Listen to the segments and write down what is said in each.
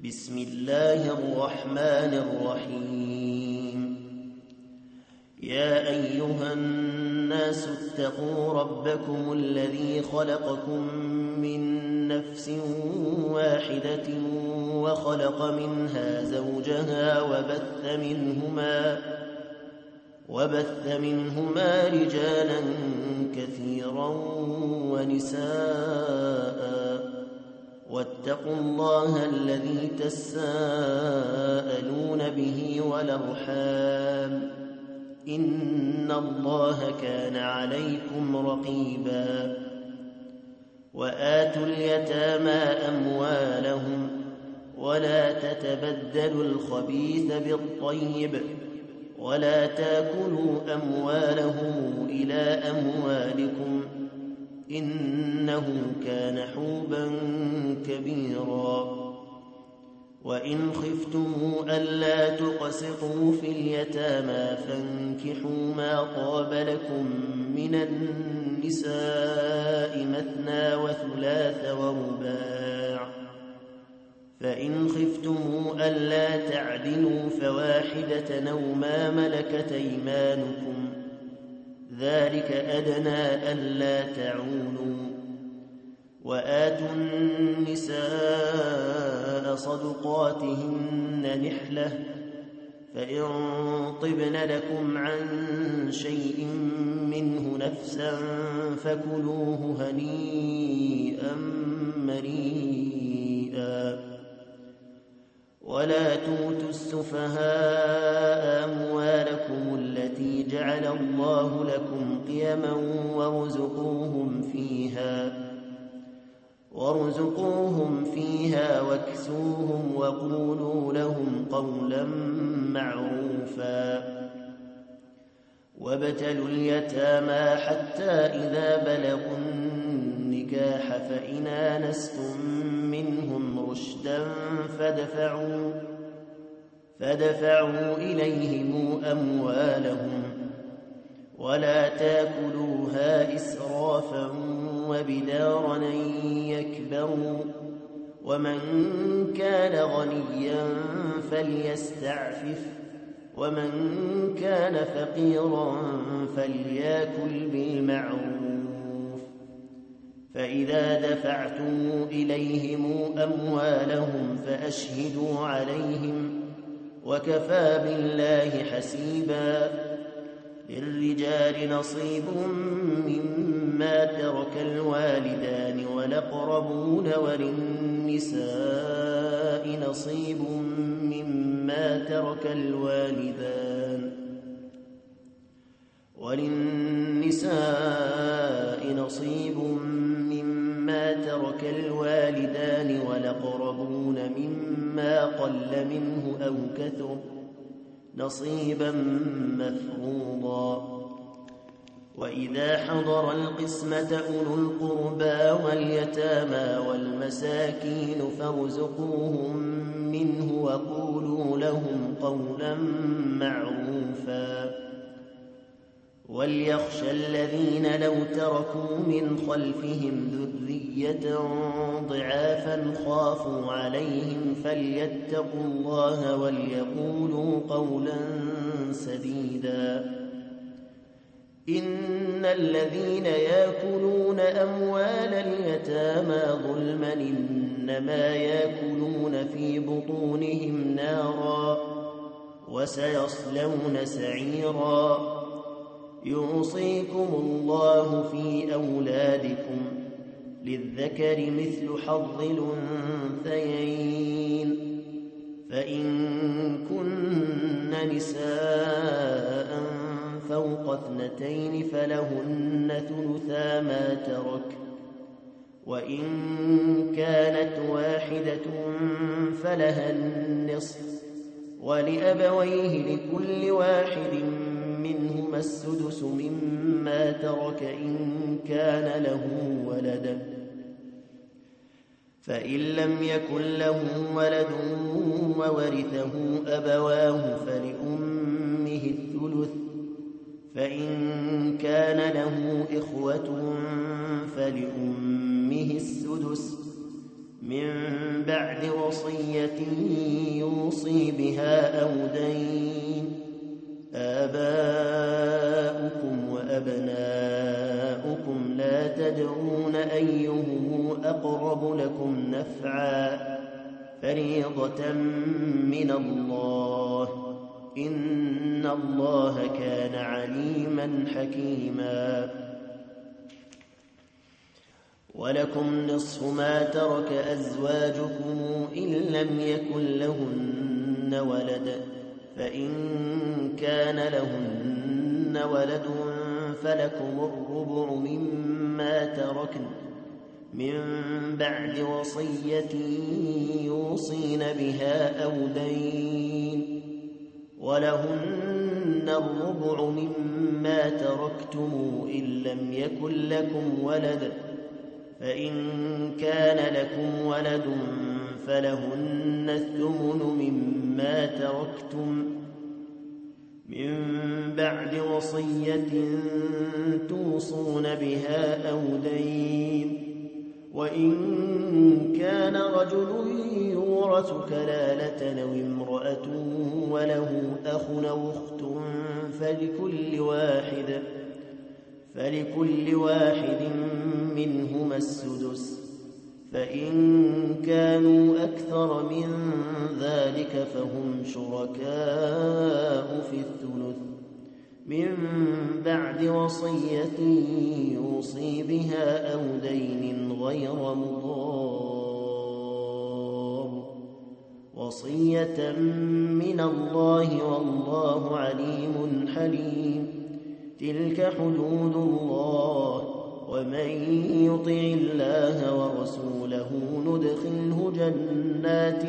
بسم الله الرحمن الرحيم. يا أيها الناس اتقوا ربكم الذي خلقكم من نفس واحدة وخلق منها زوجها وبث منهما رجالا كثيرا ونساء، واتقوا الله الذي تساءلون به والأرحام، إن الله كان عليكم رقيبا. وآتوا اليتامى أموالهم ولا تتبدلوا الخبيث بالطيب ولا تاكلوا أموالهم إلى أموالكم، إنه كان حوبا كبيرا. وإن خفتم ألا تقسطوا في اليتامى فانكحوا ما طاب لكم من النساء مثنى وثلاث ورباع، فإن خفتم ألا تعدلوا فواحدة أو ما ملكت أيمانكم، ذلك أدنى ألا تعولوا. وآتوا النساء صدقاتهن نحلة، فإن طبن لكم عن شيء منه نفسا فكلوه هنيئا مريئا. ولا تؤتوا السفهاء أموالكم التي جعل الله لكم قيما وارزقوهم فيها واكسوهم وقولوا لهم قولا معروفا. وابتلوا اليتامى حتى إذا بلغوا النكاح فإن آنستم منهم رشدا فدفعوا إليهم أموالهم، ولا تاكلوها إسرافا وبدارا أن يكبروا، ومن كان غنيا فليستعفف، ومن كان فقيرا فليأكل بالمعروف. فإذا دفعتم إليهم أموالهم فأشهدوا عليهم، وكفى بالله حسيبا. للرجال نصيب مما ترك الوالدان والأقربون، وللنساء نصيب مما ترك الوالدان والأقربون مما قل منه أو كثر، نصيبا مفروضا. وإذا حضر القسمة أولو القربى واليتامى والمساكين فارزقوهم منه وقولوا لهم قولا معروفا. وليخشى الذين لو تركوا من خلفهم ذرية ضعافا خافوا عليهم فليتقوا الله وليقولوا قولا سديدا. إن الذين يأكلون أموال اليتامى ظلما إنما يأكلون في بطونهم نارا وسيصلون سعيرا. يوصيكم الله في أولادكم للذكر مثل حظ الأنثيين، فإن كن نساء فوق 2 فلهن ثلثا ما ترك، وإن كانت واحدة فلها النصف، ولأبويه لكل واحد منهما السدس مما ترك إن كان له ولد، فإن لم يكن له ولد وورثه أبواه فلأمه الثلث، فإن كان له إخوة فلأمه السدس من بعد وصية وصية يوصي بها أو دين. آباؤكم وأبناؤكم لا تدرون أيهم أقرب لكم نفعا فريضة من الله إن الله كان عليما حكيما. ولكم نصف ما ترك أزواجكم إن لم يكن لهن ولد، فإن كان لهن ولد فلكم الربع مما تركن من بعد وصية يوصين بها أو دين. ولهن الربع مما تركتم إن لم يكن لكم ولد، فإن كان لكم ولد فلهن الثمن مما تركتم من بعد وصية توصون بها أو دين. وإن كان رجل يورث كلالة أو امرأة وله أخ أو أخت فلكل واحد منهما السدس، فإن كانوا أكثر من ذلك فهم شركاء في الثلث من بعد وصية يوصي بها أو دين غير مضار، وصية من الله والله عليم حليم. تلك حدود الله، ومن يطع الله ورسوله ندخله جنات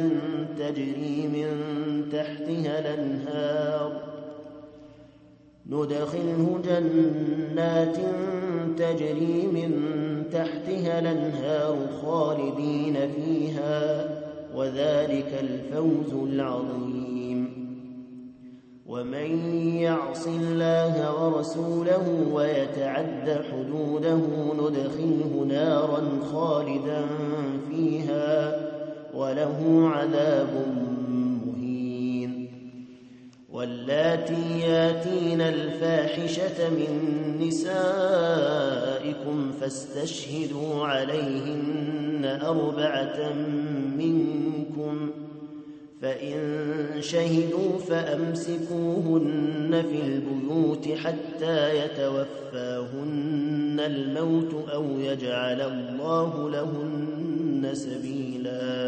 تجري من تحتها الأنهار خالدين فيها، وذلك الفوز العظيم. ومن يعص الله ورسوله ويتعد حدوده ندخله نارا خالدا فيها وله عذاب مهين. واللاتي ياتين الفاحشة من نسائكم فاستشهدوا عليهن 4 منكم، فإن شهدوا فأمسكوهن في البيوت حتى يتوفاهن الموت أو يجعل الله لهن سبيلا.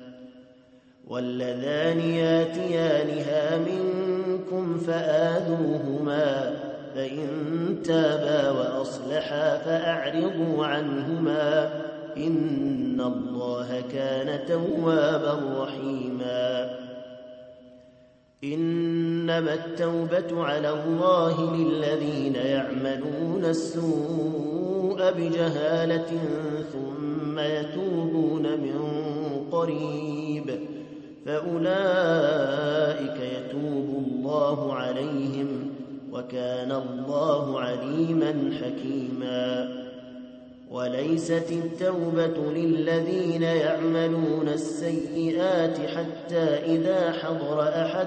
واللذان ياتيانها منكم فآذوهما، فإن تابا وأصلحا فأعرضوا عنهما إن الله كان توابا رحيما. إنما التوبة على الله للذين يعملون السوء بجهالة ثم يتوبون من قريب فأولئك يتوب الله عليهم وكان الله عليما حكيما. وليست التوبة للذين يعملون السيئات حتى إذا حضر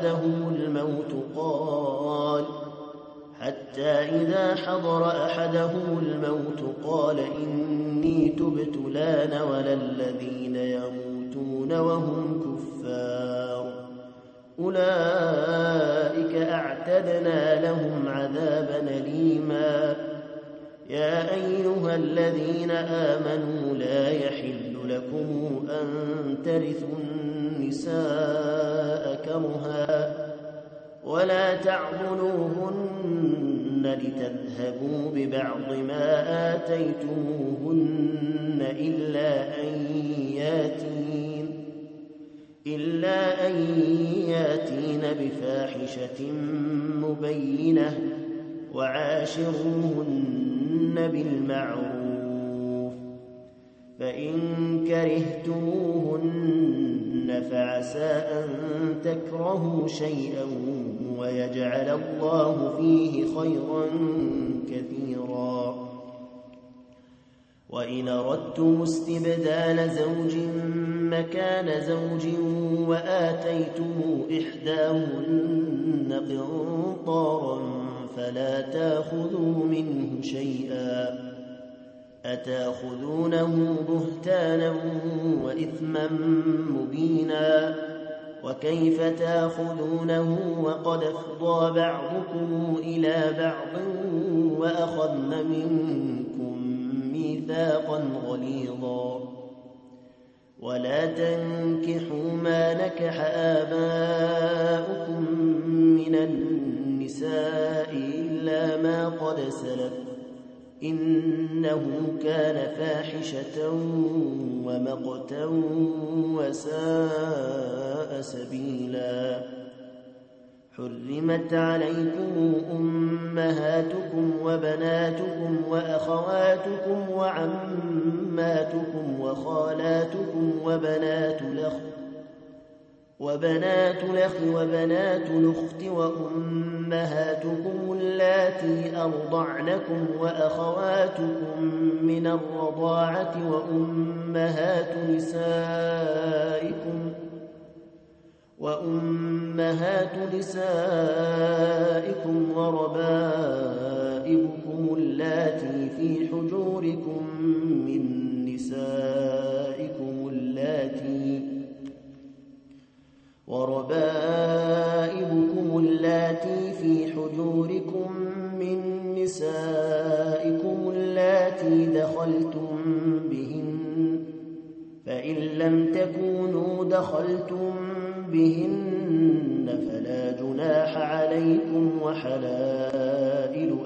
أحدهم الموت قال إني تبت الآن ولا الذين يموتون وهم كفار أولئك أعتدنا لهم عذابا أليما. يا أيها الذين آمنوا لا يحل لكم أن ترثوا النساء كرها ولا تعضلوهن لتذهبوا ببعض ما آتيتموهن إلا أن ياتين بفاحشة مبينة وعاشروهن بالمعروف. فإن كرهتموهن فعسى أن تكرهوا شيئا ويجعل الله فيه خيرا كثيرا. وإن أردتم استبدال زوج مكان زوج وآتيتم إحداهن قنطارا فلا تأخذوا منه شيئا أتأخذونه بهتانا وإثما مبينا وكيف تأخذونه وقد أفضى بعضكم إلى بعض وأخذن منكم ميثاقا غليظا ولا تنكحوا ما نكح آباؤكم من النساء إلا ما قد سلف إنه كان فاحشة ومقتا وساء سبيلا حرمت عليكم أمهاتكم وبناتكم وأخواتكم وعماتكم وخالاتكم وبنات الأخ وبنات الأخت وأمهاتكم اللاتي أرضعنكم وأخواتكم من الرضاعة وأمهات نسائكم وربائبكم اللاتي في حجوركم من نسائكم اللاتي دخلتم بهن فإن لم تكونوا دخلتم بهن فلا جناح عليكم وحلائل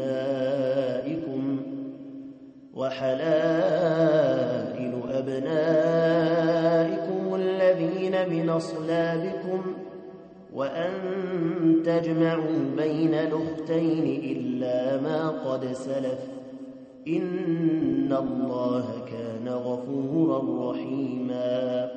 أبنائكم الذين من أصلابكم وأن تجمعوا بين الأختين إلا ما قد سلف إن الله كان غفورا رحيما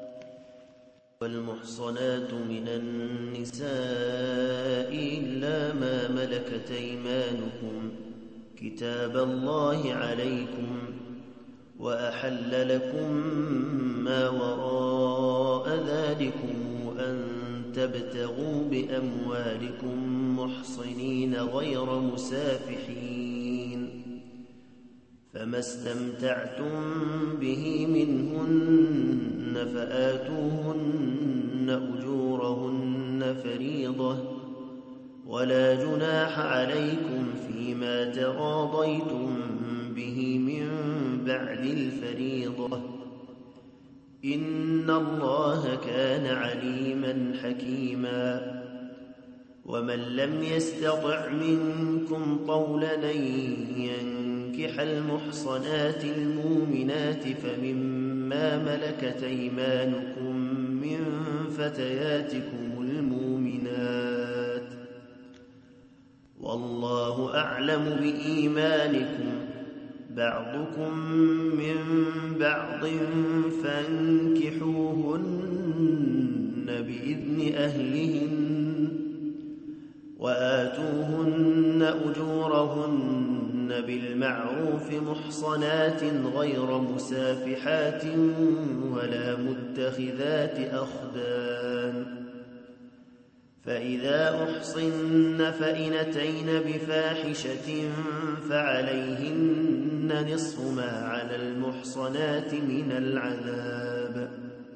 والمحصنات من النساء إلا ما ملكت أيمانكم كتاب الله عليكم وأحل لكم ما وراء ذلكم أن تبتغوا بأموالكم محصنين غير مسافحين فما استمتعتم به منهن فآتوهن أجورهن فريضة ولا جناح عليكم فيما تراضيتم به من بعد الفريضة إن الله كان عليما حكيما ومن لم يستطع منكم طولا أن ينكح المحصنات المؤمنات فمما ملكت أيمانكم من فتياتكم المؤمنات والله أعلم بإيمانكم بعضكم من بعض فانكحوهن بإذن أهلهن وآتوهن أجورهن بالمعروف محصنات غير مسافحات ولا متخذات أخدان فإذا أحصن فإن أتين بفاحشة فعليهن نصف ما على المحصنات من العذاب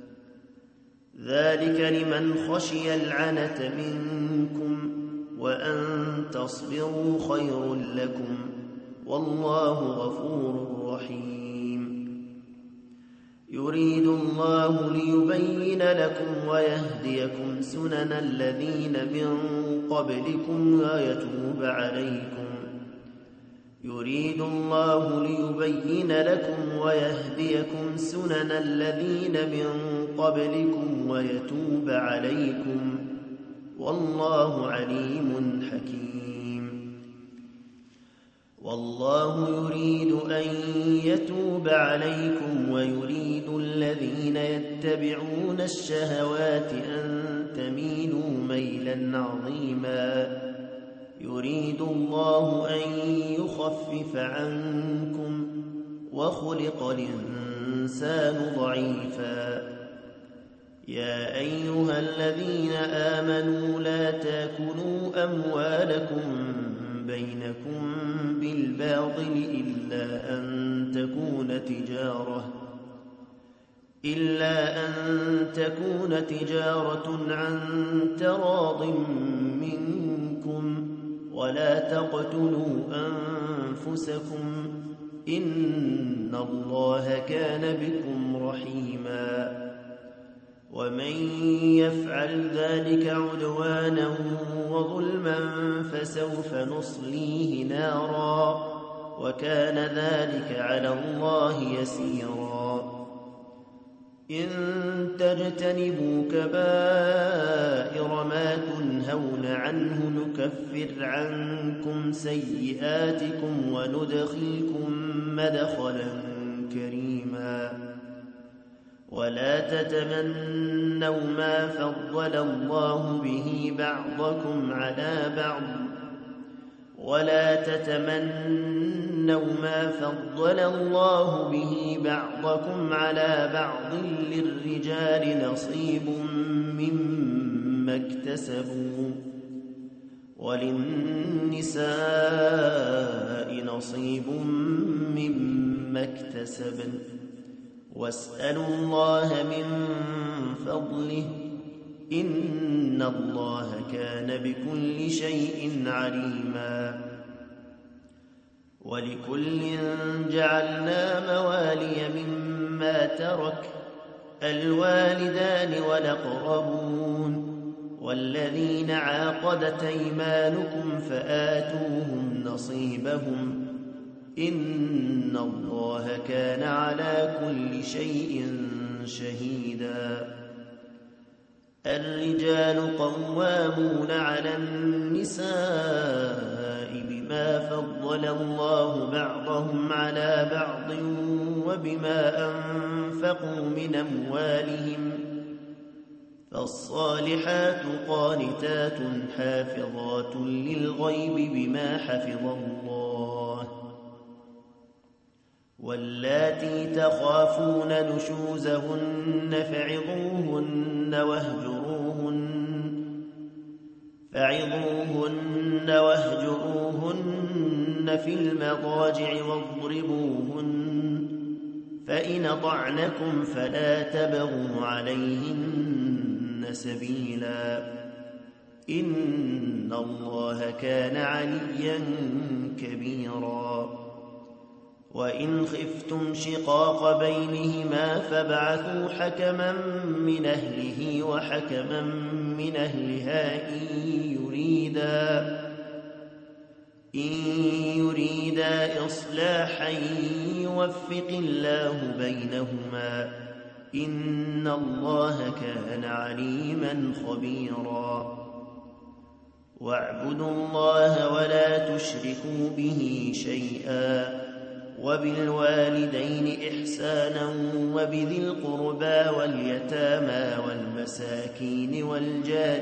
ذلك لمن خشي العنة منكم وأن تصبروا خير لكم والله غفور رحيم يريد الله ليبين لكم ويهديكم سنن الذين من قبلكم ويتوب عليكم يريد الله ليبين لكم ويهديكم سنن الذين من قبلكم ويتوب عليكم والله عليم حكيم والله يريد أن يتوب عليكم ويريد الذين يتبعون الشهوات أن تميلوا ميلا عظيما يريد الله أن يخفف عنكم وخلق الإنسان الإنسان ضعيفا. يا أيها الذين آمنوا لا تاكلوا أموالكم بينكم بالباطل إلا أن تكون تجارة عن تراض منكم، ولا تقتلوا أنفسكم إن الله كان بكم رحيما. ومن يفعل ذلك عدوانا وظلما فسوف نصليه نارا، وكان ذلك على الله يسيرا. إن تجتنبوا كبائر ما تنهون عنه نكفر عنكم سيئاتكم وندخلكم مدخلا كريما. ولا تتمنوا ما فضل الله به بعضكم على بعض للرجال نصيب مما اكتسبوا وللنساء نصيب مما اكتسبن، واسألوا الله من فضله إن الله كان بكل شيء عليما. ولكل جعلنا موالي مما ترك الوالدان والأقربون والذين عاقدت أيمانكم فآتوهم نصيبهم إن الله كان على كل شيء شهيدا. الرجال قوامون على النساء بما فضل الله بعضهم على بعض وبما أنفقوا من أموالهم، فالصالحات قانتات حافظات للغيب بما حفظ الله. واللاتي تخافون نشوزهن فعظوهن واهجروهن في المضاجع واضربوهن، فإن أطعنكم فلا تبغوا عليهن سبيلا إن الله كان عليا كبيرا. وإن خفتم شقاق بينهما فابعثوا حكما من أهله وحكما من أهلها إن يريدا إصلاحا يوفق الله بينهما إن الله كان عليما خبيرا. واعبدوا الله ولا تشركوا به شيئا، وبالوالدين إحسانا وبذي القربى واليتامى والمساكين والجار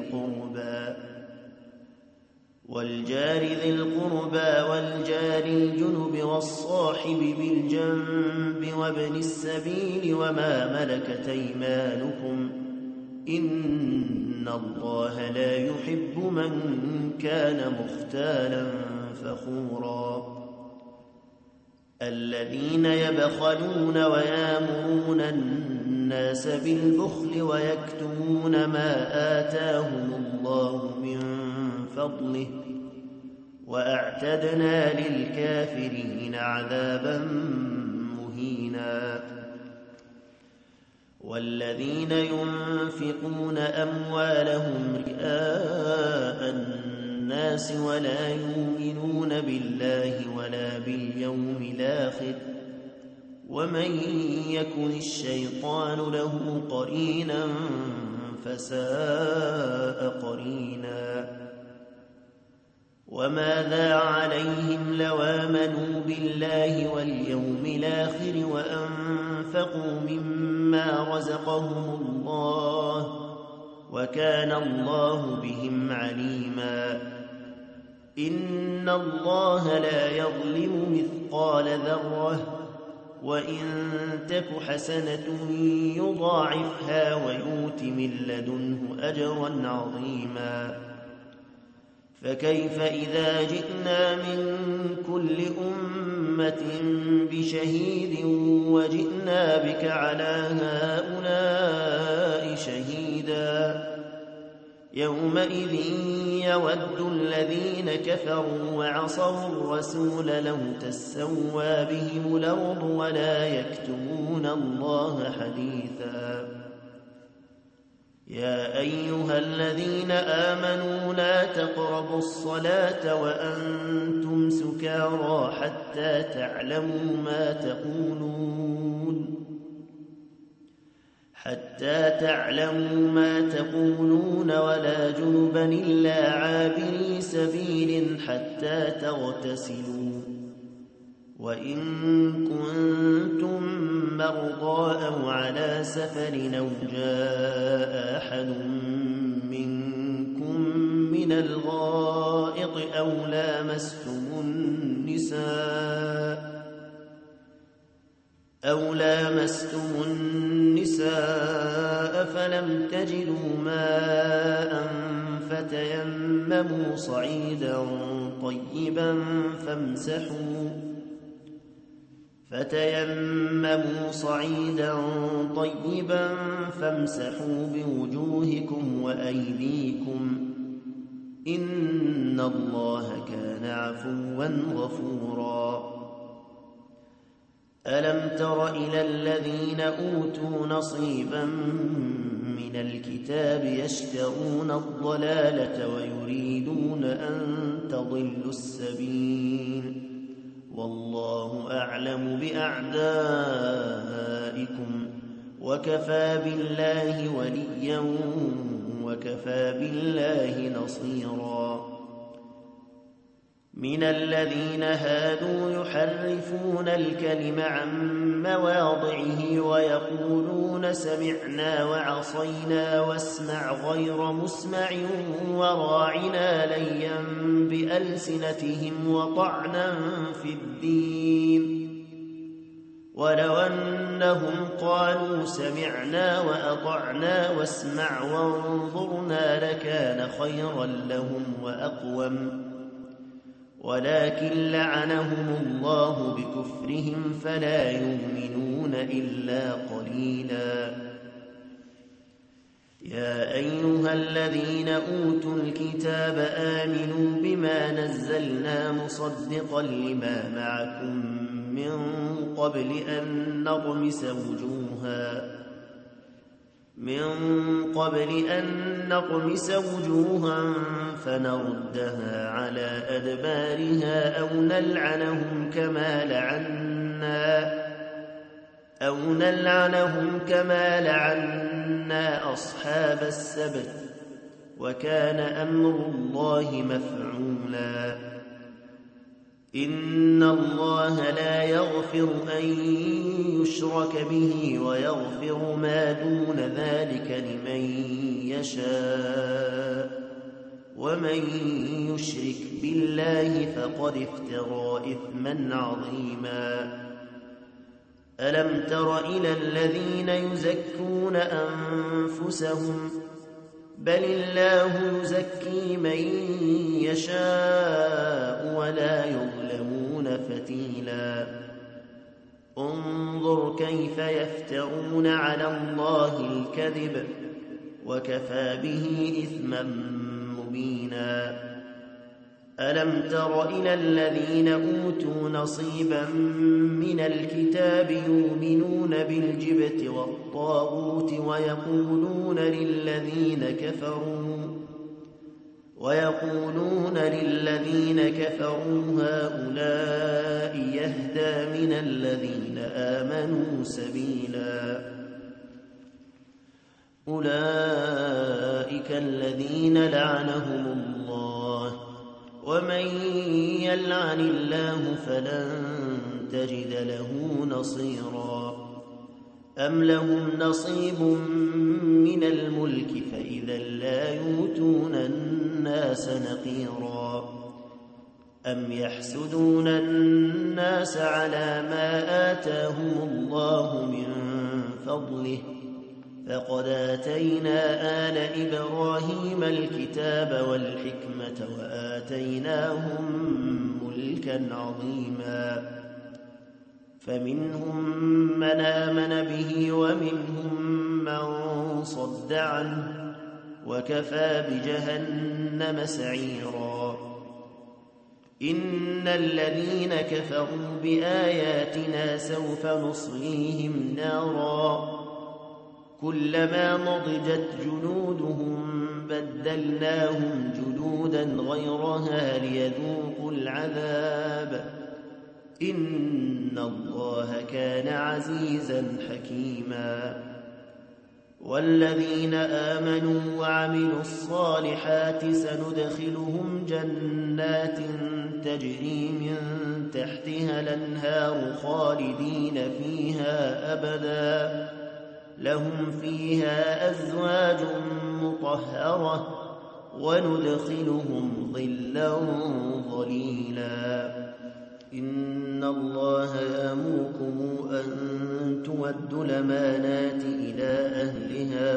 ذي القربى والجار الجنب والصاحب بالجنب وابن السبيل وما ملكت أيمانكم إن الله لا يحب من كان مختالا فخورا. الذين يبخلون ويامرون الناس بالبخل ويكتمون ما آتاهم الله من فضله وأعتدنا للكافرين عذابا مهينا. والذين ينفقون أموالهم رئاء الناس ولا يؤمنون بالله ولا باليوم الآخر ومن يكن الشيطان له قرينا فساء قرينا. وماذا عليهم لو آمنوا بالله واليوم الآخر وأنفقوا مما رزقهم الله وكان الله بهم عليما. إن الله لا يظلم مثقال ذرة وإن تك حسنة يضاعفها ويؤت من لدنه أجرا عظيما فكيف إذا جئنا من كل أمة بشهيد وجئنا بك على هؤلاء شهيدا يومئذ يود الذين كفروا وعصوا الرسول لو تسوى بهم الأرض ولا يكتمون الله حديثا يا أيها الذين آمنوا لا تقربوا الصلاة وأنتم سكارى حتى تعلموا ما تقولون ولا جنبا إلا عابري سبيل حتى تغتسلوا وإن كنتم مرضى أو على سفر أو جاء أحد منكم من الغائط أو لامستم النساء فلم تجدوا ماء فتيمموا صعيدا طيبا فامسحوا بوجوهكم وأيديكم إن الله كان عفوا غفورا ألم تر إلى الذين أوتوا نصيبا من الكتاب يشترون الضلالة ويريدون أن تضلوا السبيل والله أعلم بأعدائكم وكفى بالله وليا وكفى بالله نصيرا من الذين هادوا يحرفون الكلم عن مواضعه ويقولون سمعنا وعصينا واسمع غير مسمع وراعنا ليا بألسنتهم وطعنا في الدين ولو أنهم قالوا سمعنا وأطعنا واسمع وانظرنا لكان خيرا لهم وأقوم ولكن لعنهم الله بكفرهم فلا يؤمنون إلا قليلا يا أيها الذين أوتوا الكتاب آمنوا بما نزلنا مصدقا لما معكم من قبل أن نطمس وجوها فنردها على أدبارها أو نلعنهم كما لعنا أصحاب السبت وكان أمر الله مفعولا إن الله لا يغفر أن يشرك به ويغفر ما دون ذلك لمن يشاء ومن يشرك بالله فقد افترى إثما عظيما ألم تر إلى الذين يزكون أنفسهم بل الله يزكي من يشاء ولا يظلمون فتيلا انظر كيف يفترون على الله الكذب وكفى به إثما مبينا ألم تر إلى الذين أوتوا نصيبا من الكتاب يؤمنون بالجبت والطاغوت ويقولون للذين كفروا هؤلاء يهدى من الذين آمنوا سبيلا أولئك الذين لعنهم الله ومن يلعن الله فلن تجد له نصيرا أم لهم نصيب من الملك فإذا لا يؤتون الناس نقيرا أم يحسدون الناس على ما آتاهم الله من فضله فقد آتينا آل إبراهيم الكتاب والحكمة وآتيناهم ملكا عظيما فمنهم من آمن به ومنهم من صد عنه وكفى بجهنم سعيرا إن الذين كفروا بآياتنا سوف نصليهم نارا كلما نضجت جلودهم بدلناهم جلودا غيرها ليذوقوا العذاب إن الله كان عزيزا حكيما والذين آمنوا وعملوا الصالحات سندخلهم جنات تجري من تحتها الأنهار خالدين فيها أبدا لهم فيها أزواج مطهرة وندخلهم ظلا ظليلا إن الله يأمركم أن تودوا الأمانات إلى أهلها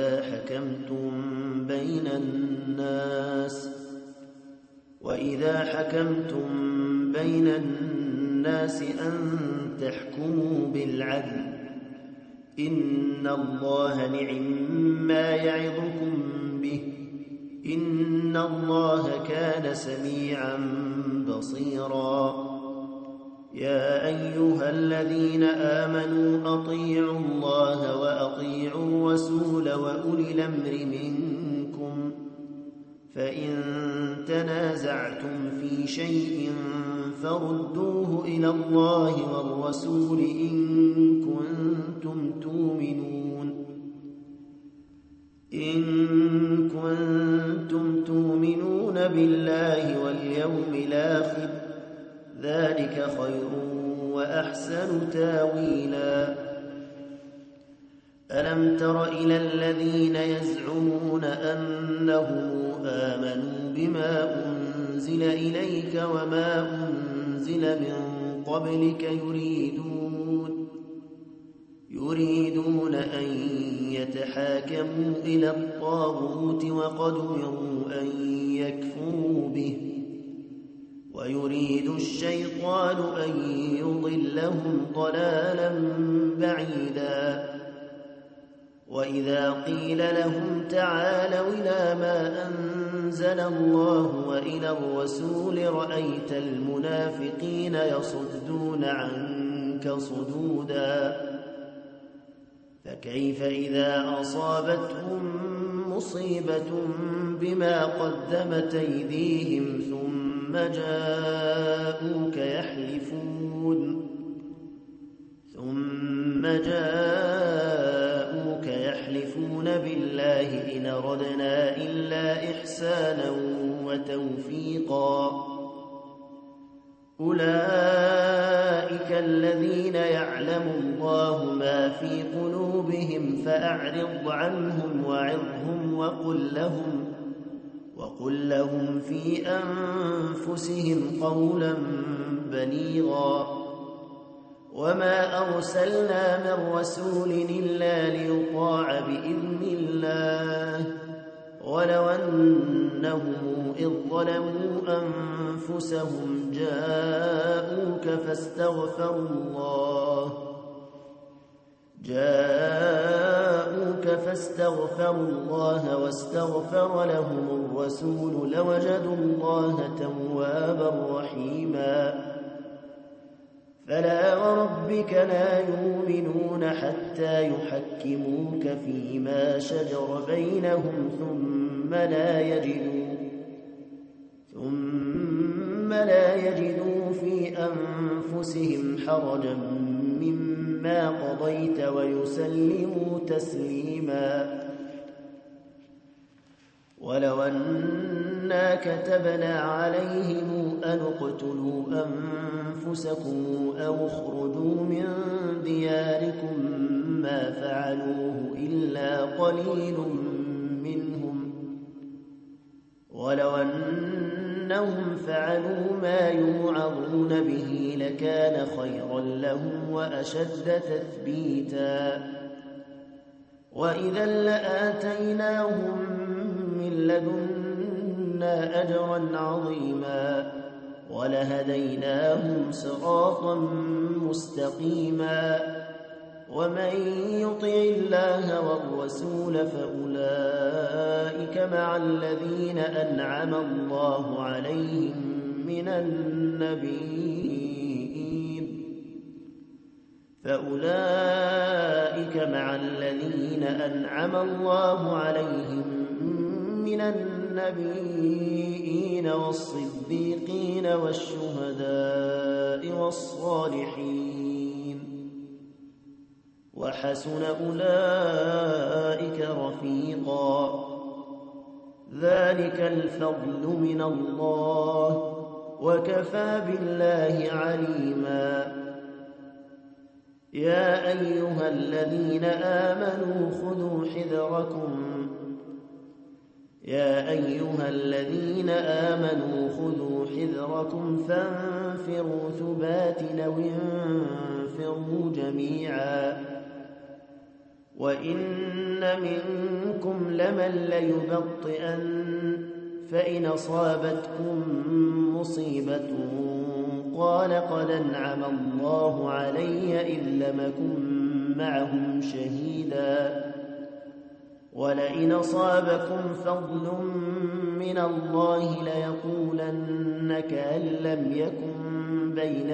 وإذا حكمتم بين الناس أن تحكموا بالعدل إن الله نعم يعظكم به إن الله كان سميعا بصيرا يا أيها الذين آمنوا أطيعوا الله وأطيعوا الرسول وأولي الأمر منكم فإن تنازعتم في شيء فردوه إلى الله والرسول إن كنتم تؤمنون بالله واليوم الآخر ذلك خير وأحسن تاويلا ألم تر إلى الذين يزعمون أنهم آمنوا بما أنزل إليك وما أنزل من قبلك يريدون أن يتحاكموا إلى الطاغوت وقد أمروا أن يكفروا به ويريد الشيطان أن يضلهم ضلالا بعيدا وإذا قيل لهم تعالوا إلى ما أنزل الله وإلى الرسول رأيت المنافقين يصدون عنك صدودا فكيف إذا أصابتهم مصيبة بما قدمت أيديهم ثم جاءوك يحلفون بالله إن أردنا إلا إحسانا وتوفيقا أولئك الذين يعلم الله ما في قلوبهم فأعرض عنهم وعظهم وقل لهم في أنفسهم قولا بليغا وما أرسلنا من رسول إلا ليطاع بإذن الله ولو أنهم إذ ظلموا أنفسهم جاءوك فاستغفروا الله واستغفر لهم الرسول لوجدوا الله توابا رحيما فلا وربك لا يؤمنون حتى يحكموك فيما شجر بينهم ثم لا يجدوا في أنفسهم حرجا مما قضيت ويسلموا تسليما ولو أنا كتبنا عليهم أن اقتلوا أنفسكم أو اخرجوا من دياركم ما فعلوه إلا قليل منهم ولو أنهم أنهم فعلوا ما يوعظون به لكان خيرا لهم وأشد تثبيتا وإذا لآتيناهم من لدنا أجرا عظيما ولهديناهم صراطا مستقيما ومن يطع الله والرسول فأولئك مع الذين أنعم الله عليهم من النبيين والصديقين والشهداء والصالحين وحسن أولئك رفيقا ذلك الفضل من الله وكفى بالله عليما يا أيها الذين آمنوا خذوا حذركم فانفروا ثبات أو انفروا جميعا وإن منكم لمن ليبطئن فإن أصابتكم مصيبة قال قد أنعم الله علي إذ لم أكن معهم شهيدا ولئن أصابكم فضل من الله ليقولن كأن لم يكن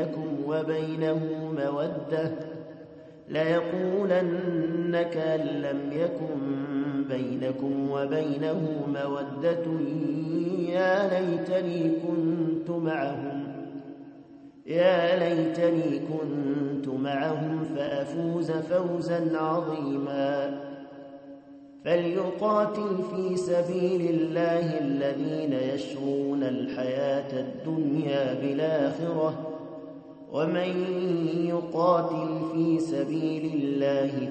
بينكم وبينه مودة يا ليتني كنت معهم فأفوز فوزا عظيما فليقاتل في سبيل الله الذين يشرون الحياة الدنيا بالآخرة ومن يقاتل في سبيل الله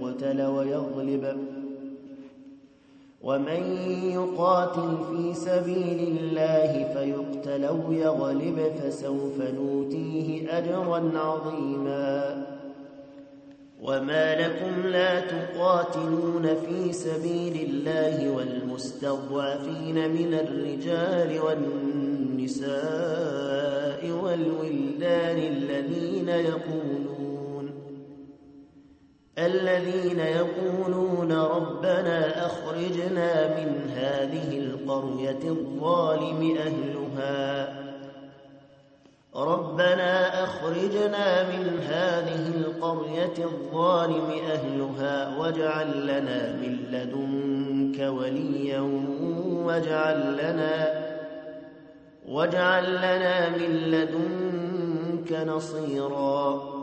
فيقتل أو يغلب فسوف نؤتيه أجرا عظيما وما لكم لا تقاتلون في سبيل الله والمستضعفين من الرجال والنساء والولدان الذين يقولون ربنا أخرجنا من هذه القرية الظالم أهلها واجعل لنا من لدنك وليا واجعل لنا من لدنك نصيرا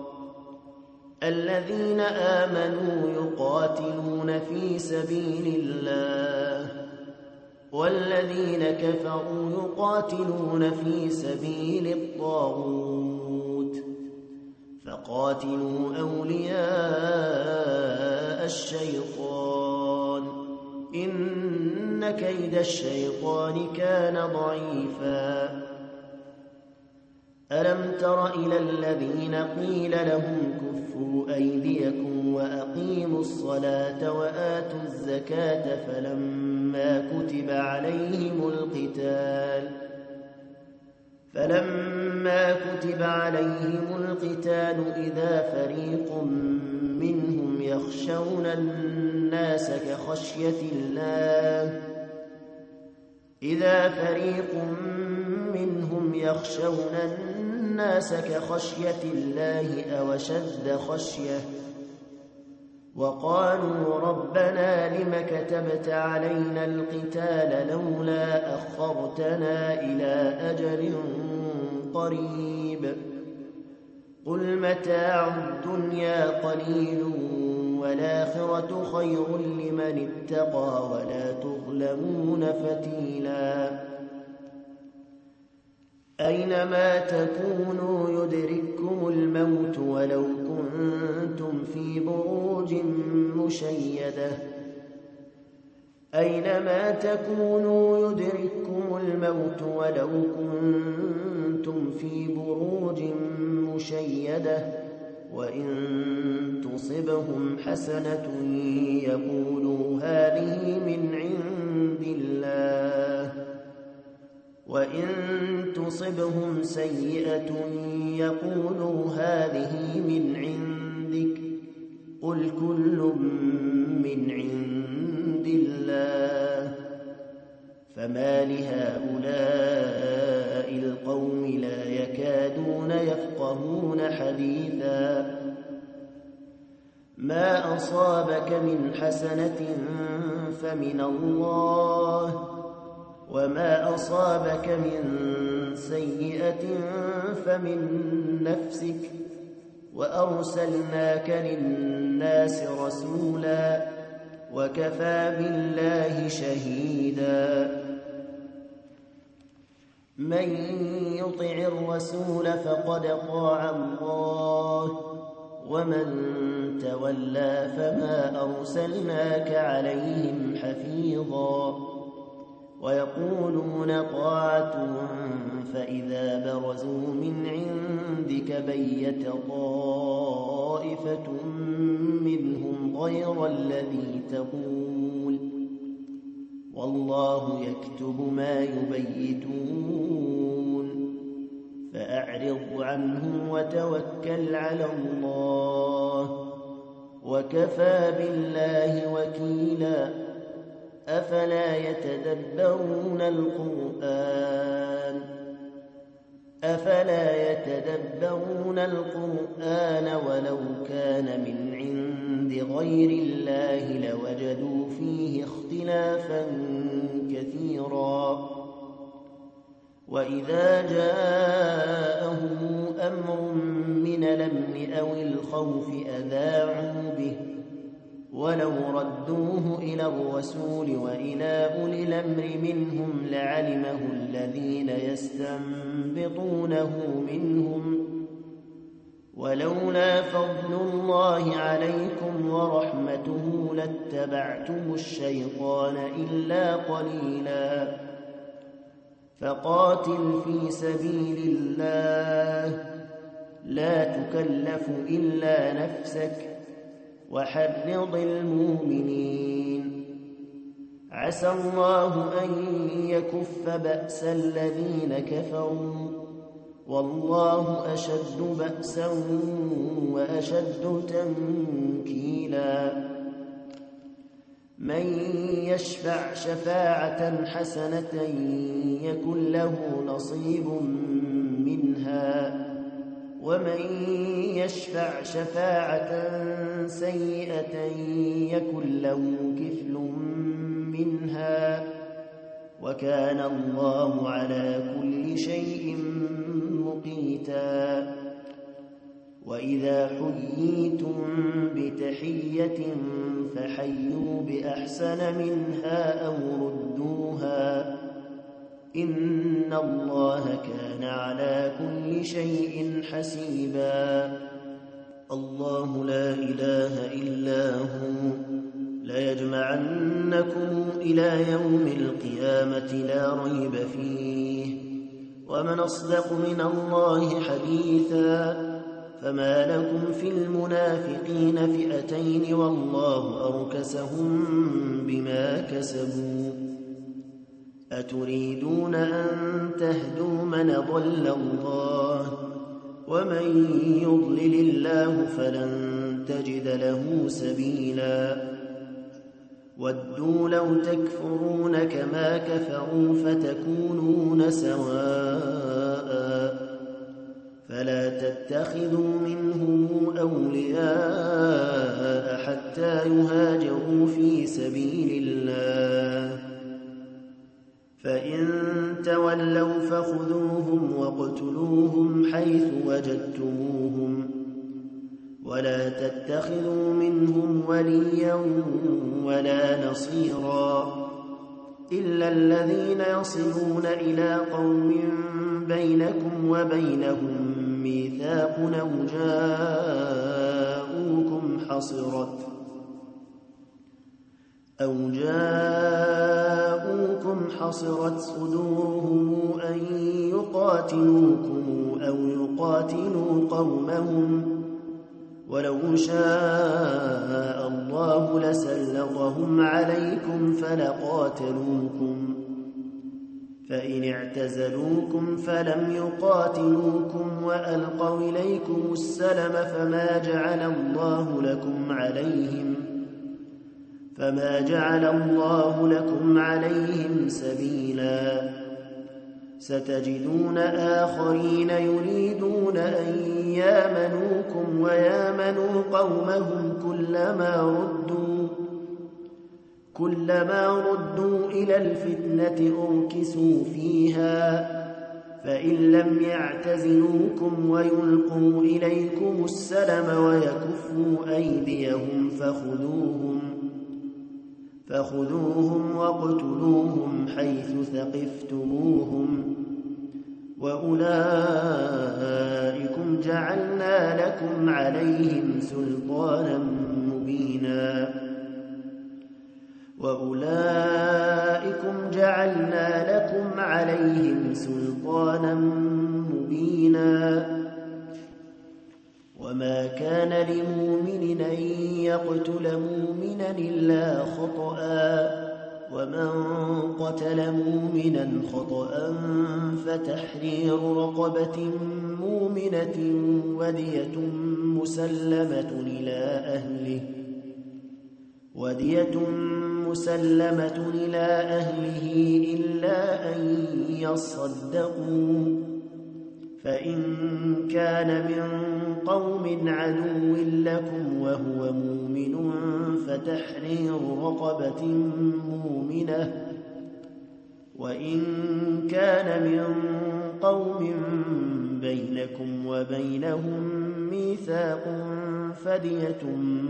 الذين آمنوا يقاتلون في سبيل الله والذين كفروا يقاتلون في سبيل الطاغوت فقاتلوا أولياء الشيطان إن كيد الشيطان كان ضعيفا ألم تر إلى الذين قيل لهم كفوا أيديكم وأقيموا الصلاة وآتوا الزكاة فلما كتب عليهم القتال إذا فريق منهم يخشون الناس كخشية الله أو أشد خشية وقالوا ربنا لم كتبت علينا القتال لولا أخرتنا إلى أجل قريب قل متاع الدنيا قليل والآخرة خير لمن اتقى ولا تظلمون فتيلا أينما تكونوا يدرككم الموت ولو كنتم في بروج مشيدة أينما تكونوا يدرككم الموت ولو كنتم في بروج مشيدة وإن تصبهم حسنة يقولوا هذه من عند الله وإن تصبهم سيئة يقولوا هذه من عندك قل كل من عند الله فما لهؤلاء القوم لا يكادون يفقهون حديثا ما أصابك من حسنة فمن الله وما أصابك من سيئة فمن نفسك وأرسلناك للناس رسولا وكفى بالله شهيدا من يطع الرسول فقد طاع الله ومن تولى فما أرسلناك عليهم حفيظا ويقولون طاعة فإذا برزوا من عندك بيت طائفة منهم غير الذي تقول والله يكتب ما يبيتون فأعرض عنهم وتوكل على الله وكفى بالله وكيلا أفلا يتدبرون القرآن ولو كان من عند غير الله لوجدوا فيه اختلافا كثيرا وإذا جاءهم أمر من الأمن أو الخوف أذاعوا به ولو ردوه إلى الرسول وإلى أولي الأمر منهم لعلمه الذين يستنبطونه منهم ولولا فضل الله عليكم ورحمته لاتبعتم الشيطان إلا قليلا فقاتل في سبيل الله لا تكلف إلا نفسك وحرض المؤمنين عسى الله أن يكف بأس الذين كفروا والله أشد بأسا وأشد تنكيلا من يشفع شفاعة حسنة يكن له نصيب منها ومن يشفع شفاعة سيئة يكن له كفل منها وكان الله على كل شيء مقيتا وإذا حييتم بتحية فحيوا بأحسن منها أو ردوها إن الله كان على كل شيء حسيبا الله لا إله إلا هو ليجمعنكم إلى يوم القيامة لا ريب فيه ومن أصدق من الله حديثا فما لكم في المنافقين فئتين والله أركسهم بما كسبوا أتريدون أن تهدوا من ضل الله ومن يضلل الله فلن تجد له سبيلا ودوا لو تكفرون كما كفروا فتكونون سواء فلا تتخذوا منهم أولياء حتى يهاجروا في سبيل الله فإن تولوا فخذوهم واقتلوهم حيث وجدتموهم ولا تتخذوا منهم وليا ولا نصيرا إلا الذين يصلون إلى قوم بينكم وبينهم ميثاق أو أو جاءوكم حصرت صدورهم أن يقاتلوكم أو يقاتلوا قومهم ولو شاء الله لسلطهم عليكم فلقاتلوكم فإن اعتزلوكم فلم يقاتلوكم وألقوا إليكم السلم فما جعل الله لكم عليهم سبيلا ستجدون آخرين يريدون أن يامنوكم ويامنوا قومهم كلما ردوا إلى الفتنة أركسوا فيها فإن لم يعتزلوكم ويلقوا إليكم السلم ويكفوا أيديهم فخذوهم واقتلوهم حيث ثقفتموهم وأولئكم جعلنا لكم عليهم سلطانا مبينا وما كان لمؤمن أن يقتل مؤمنا إلا خطأ ومن قتل مؤمنا خطأ فتحرير رقبة مؤمنة ودية مسلمة إلى أهله إلا أن يصدقوا فإن كان من قوم عدو لكم وهو مؤمن فتحرير رقبة مؤمنة وإن كان من قوم بينكم وبينهم ميثاق فدية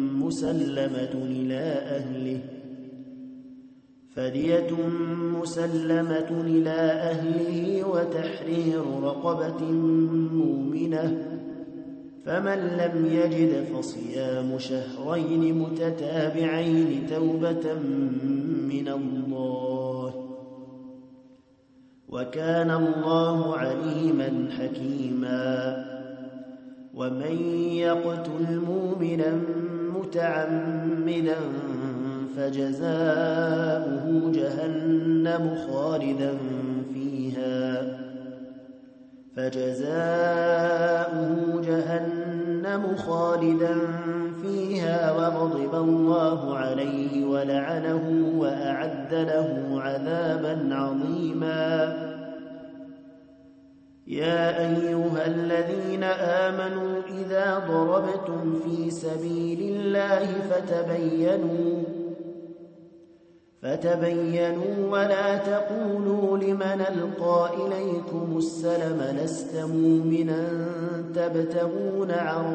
مسلمة إلى أهله وتحرير رقبة مؤمنة فمن لم يجد فصيام شهرين متتابعين توبة من الله وكان الله عليما حكيما ومن يقتل مؤمنا متعمدا فجزاؤه جهنم خالدا فيها وغضب الله عليه ولعنه وأعد له عذابا عظيما يا أيها الذين آمنوا إذا ضربتم في سبيل الله فتبينوا ولا تقولوا لمن ألقى إليكم السلم لست مؤمنا تبتغون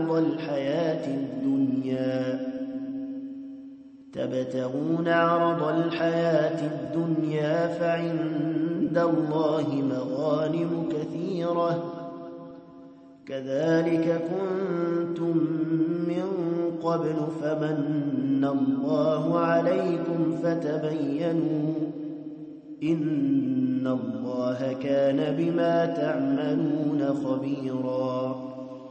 عرض الحياة الدنيا فعند الله مغانم كثيرة كذلك كنتم من قبل فمن الله عليكم فتبينوا إن الله كان بما تعملون خبيرا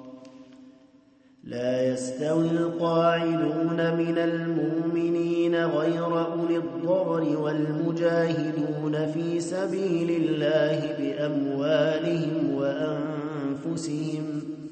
لا يستوي القاعدون من المؤمنين غير أولي الضرر والمجاهدون في سبيل الله بأموالهم وأنفسهم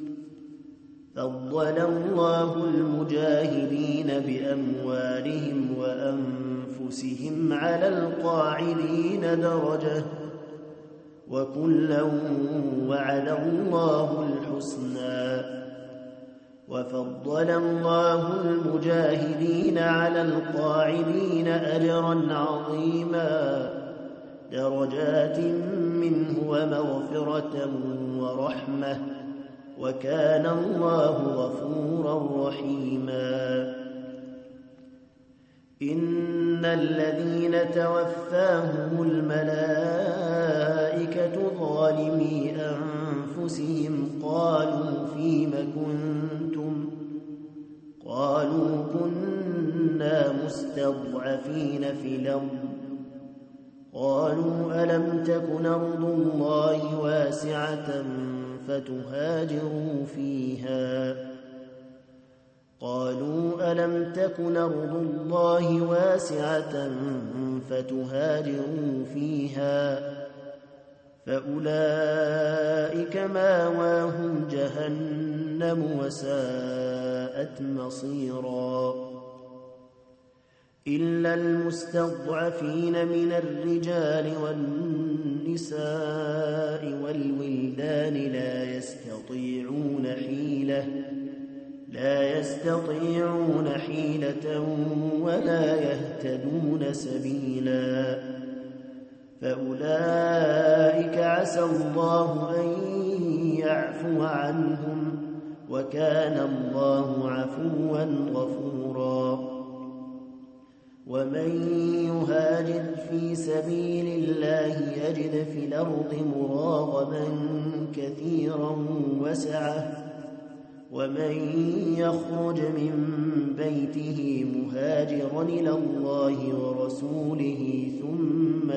فضل الله المجاهدين بأموالهم وأنفسهم على القاعدين درجة وكلا وعد الله الحسنى وفضل الله المجاهدين على القاعدين أجرا عظيما درجات منه ومغفرة ورحمة وكان الله غفورا رحيما إن الذين توفاهم الملائكة ظالمي أنفسهم قالوا فيم كنتم قالوا كنا كنا مستضعفين في الأرض قالوا ألم تكن أرض الله واسعة فتهاجروا فيها فأولئك مأواهم جهنم وساءت مصيرا إلا المستضعفين من الرجال والنساء والولدان لا يستطيعون حيلة ولا يهتدون سبيلا فأولئك عسى الله أن يعفو عنهم وكان الله عفوا غفورا ومن يهاجر في سبيل الله يجد في الأرض مراغما كثيرا وسعة ومن يخرج من بيته مهاجرا إلى الله ورسوله ثم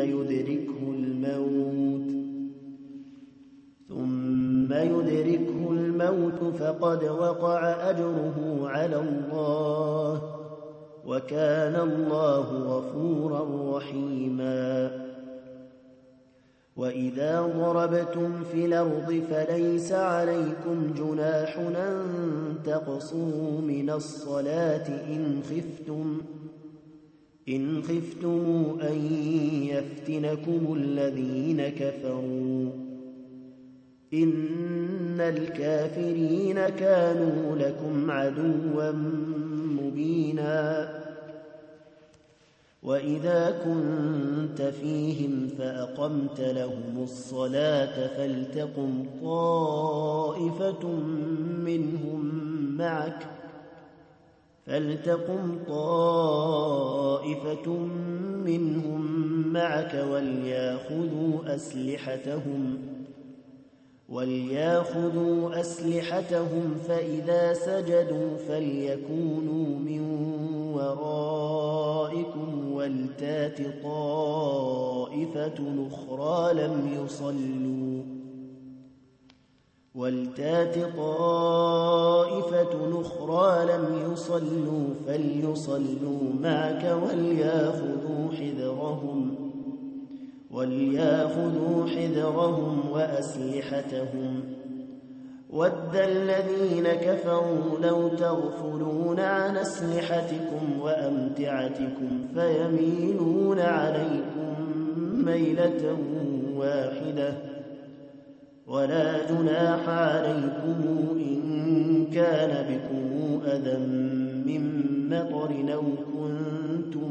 يدركه الموت فقد وقع أجره على الله وكان الله غفورا رحيما وإذا ضربتم في الأرض فليس عليكم جناح أن تقصروا من الصلاة إن خفتم أن يفتنكم الذين كفروا إن الكافرين كانوا لكم عدوا مبينا وإذا كنت فيهم فأقمت لهم الصلاة فلتقم طائفة منهم معك وليأخذوا أسلحتهم فإذا سجدوا فليكونوا من ورائكم ولتات طائفة أخرى لم يصلوا فليصلوا معك وليأخذوا حذرهم وأسلحتهم ود الذين كفروا لو تغفلون عن أسلحتكم وأمتعتكم فيميلون عليكم ميلة واحدة ولا جناح عليكم إن كان بكم أذى من مطر أو كنتم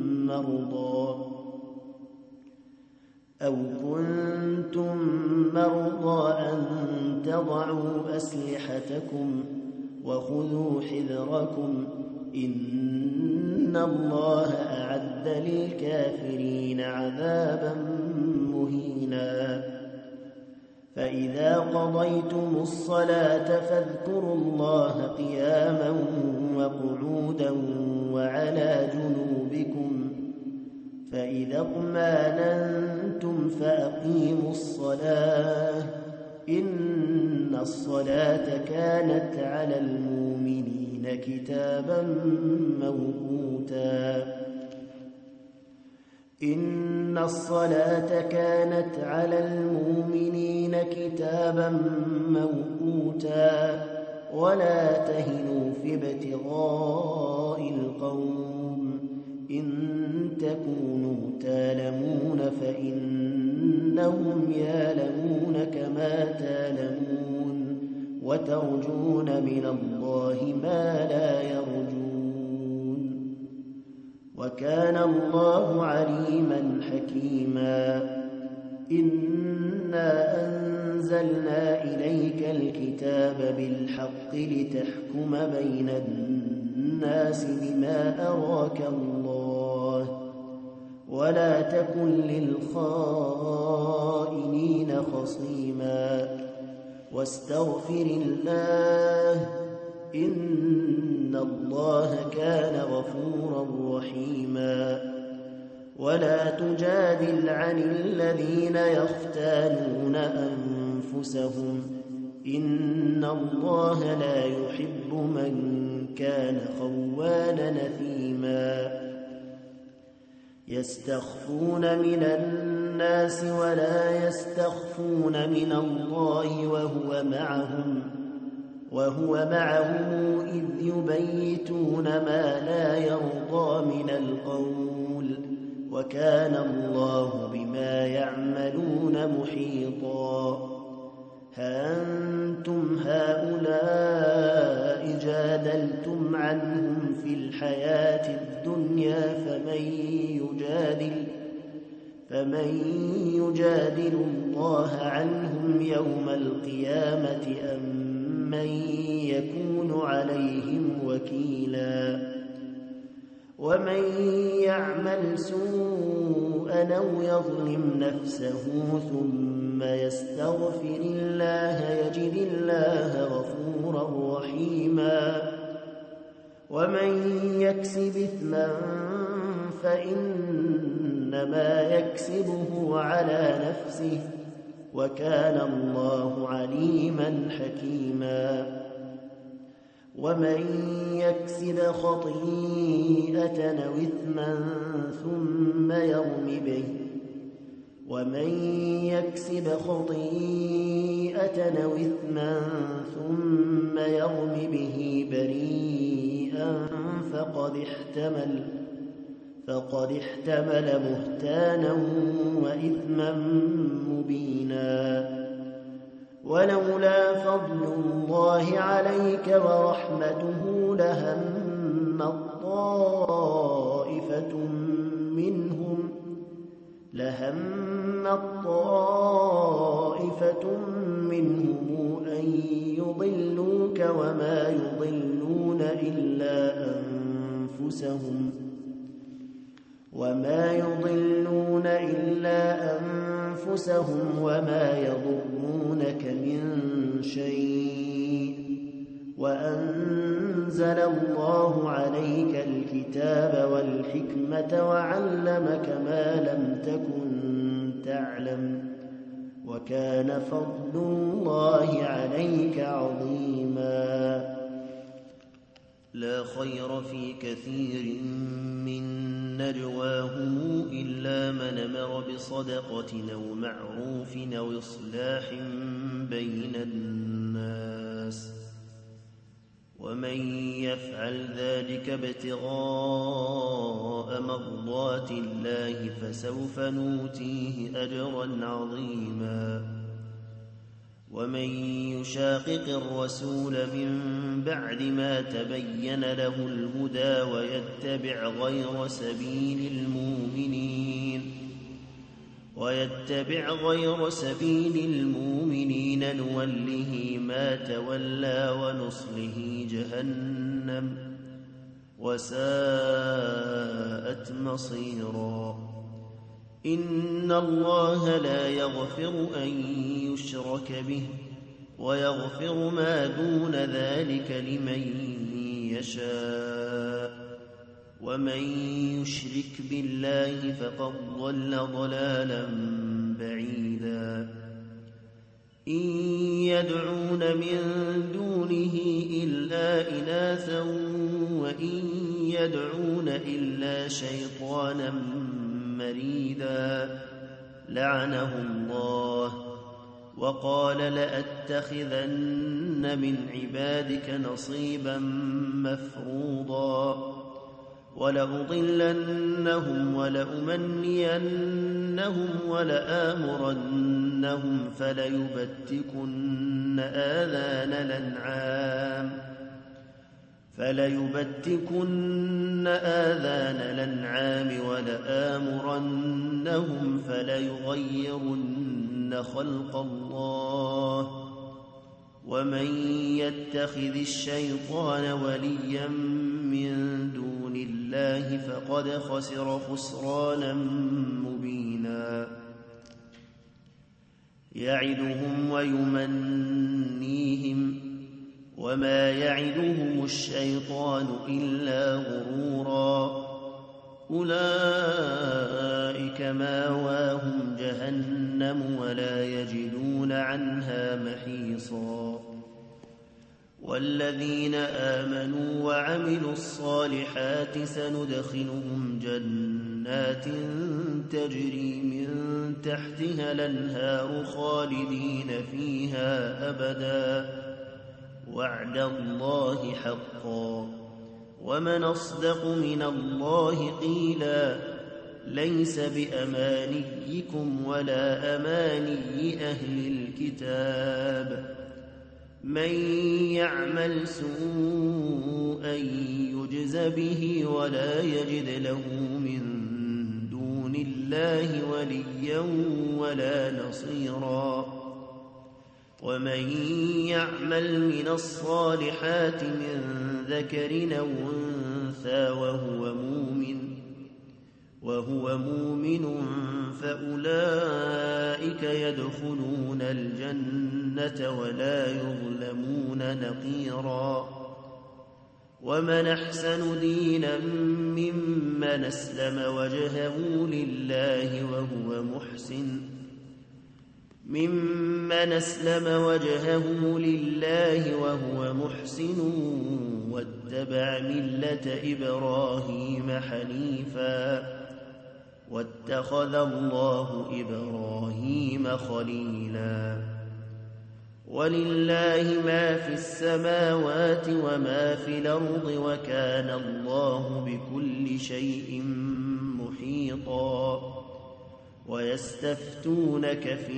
مرضى أن تضعوا أسلحتكم وخذوا حذركم إن الله أعد للكافرين عذابا مهينا فإذا قضيتم الصلاة فاذكروا الله قياما وقعودا وعلى جنوبكم فإذا اطمأننتم فأقيموا الصلاة إن الصلاة كانت على المؤمنين كتابا موقوتا ولا تهنوا في ابتغاء القوم إن تكونوا تالمون فإنهم يالمون كما تالمون وترجون من الله ما لا يرجون وكان الله عليما حكيما إنا أنزلنا إليك الكتاب بالحق لتحكم بين الناس بما أراك الله ولا تكن للخائنين خصيما واستغفر الله إن الله كان غفورا رحيما ولا تجادل عن الذين يختانون أنفسهم إن الله لا يحب من كان خوانا نثيما يستخفون من الناس ولا يستخفون من الله وهو معهم إذ يبيتون ما لا يرضى من القول وكان الله بما يعملون محيطا هأنتم هؤلاء جادلتم عنهم في الحياة الدنيا فمن يجادل الله عنهم يوم القيامة أم من يكون عليهم وكيلا ومن يعمل سوءا أو يظلم نفسه ثم يستغفر الله يجد الله غفورا رحيما ومن يكسب إثما فإنما يكسبه على نفسه وكان الله عليما حكيما ومن يكسب خطيئة أو إثما ثم يرم به بريئا فقد احتمل بهتانا وإثما مبينا ولولا فضل الله عليك ورحمته لهم طائفة منهم أن يضلوك وما يضلون إلا أنفسهم وما يضرونك من شيء وأنزل الله عليك الكتاب والحكمة وعلمك ما لم تكن تعلم وكان فضل الله عليك عظيما لا خير في كثير من نجواهم إلا من أمر بصدقة أو معروف أو إصلاح بين الناس ومن يفعل ذلك ابتغاء مرضات الله فسوف نؤتيه أجرا عظيما ومن يشاقق الرسول من بعد ما تبين له الهدى ويتبع غير سبيل المؤمنين نوله ما تولى ونصله جهنم وساءت مصيرا إن الله لا يغفر أن يشرك به ويغفر ما دون ذلك لمن يشاء ومن يشرك بالله فقد ضل ضلالا بعيدا إن يدعون من دونه إلا إناثا وإن يدعون إلا شيطانا مريدا لعنه الله وقال لأتخذن من عبادك نصيبا مفروضا ولأضلنهم ولأمنينهم ولآمرنهم فليبتكن آذان الأنعام ولآمرنهم فليغيرن خلق الله ومن يتخذ الشيطان وليا من دون الله فقد خسر خسرانا مبينا يعدهم وما يعدهم الشيطان إلا غرورا أولئك ماواهم جهنم ولا يجدون عنها محيصا والذين آمنوا وعملوا الصالحات سندخلهم جنات تجري من تحتها الأنهار خالدين فيها أبدا وعد الله حقا ومن أصدق من الله قيلا ليس بأمانيكم ولا أماني أهل الكتاب من يعمل سوءا يجز به ولا يجد له من دون الله وليا ولا نصيرا ومن يعمل من الصالحات من ذكر أو أنثى وهو مؤمن فأولئك يدخلون الجنة ولا يظلمون نقيرا ومن أحسن دينا ممن أسلم وجهه لله وهو محسن واتبع ملة إبراهيم حنيفا واتخذ الله إبراهيم خليلا ولله ما في السماوات وما في الأرض وكان الله بكل شيء محيطا ويستفتونك في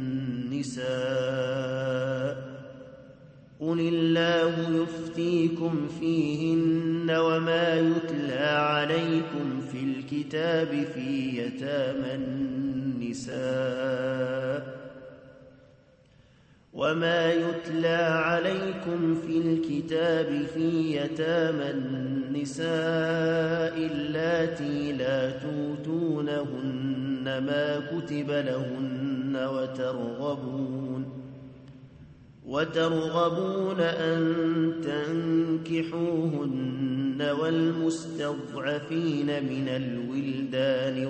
النساء قل الله يفتيكم فيهن وما يتلى عليكم في الكتاب في يتامى النساء اللاتي لا توتونهن ما كتب لهن وترغبون أن تنكحوهن والمستضعفين من الولدان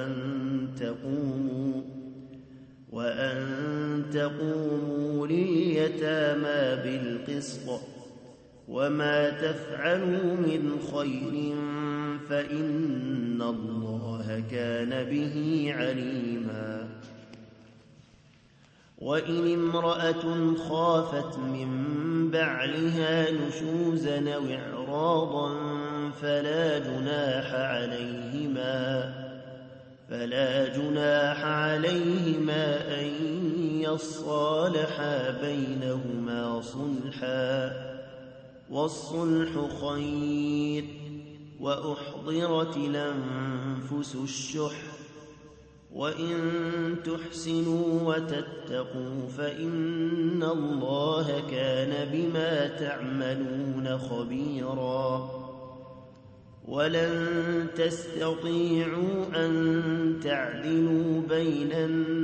وأن تقوموا لليتامى بالقسط وما تفعلوا من خير فإن الله كان به عليما وإن امرأة خافت من بعلها نشوزا أو إعراضا فلا جناح عليهما أن يصالحا بينهما صلحا والصلح خير وأحضرت الأنفس الشح وإن تحسنوا وتتقوا فإن الله كان بما تعملون خبيرا ولن تستطيعوا أن تعدلوا بين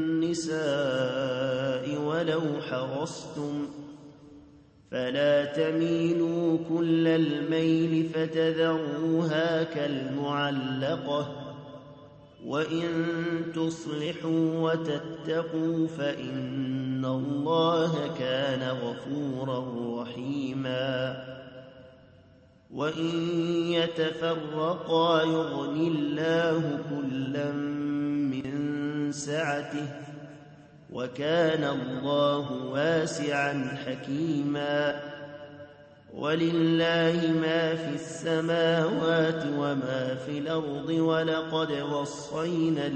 النساء ولو حرصتم فلا تميلوا كل الميل فتذروها كالمعلقة وإن تصلحوا وتتقوا فإن الله كان غفورا رحيما وإن يتفرقا يغني الله كلا من سعته وكان الله واسعا حكيما ولله ما في السماوات وما في الأرض ولقد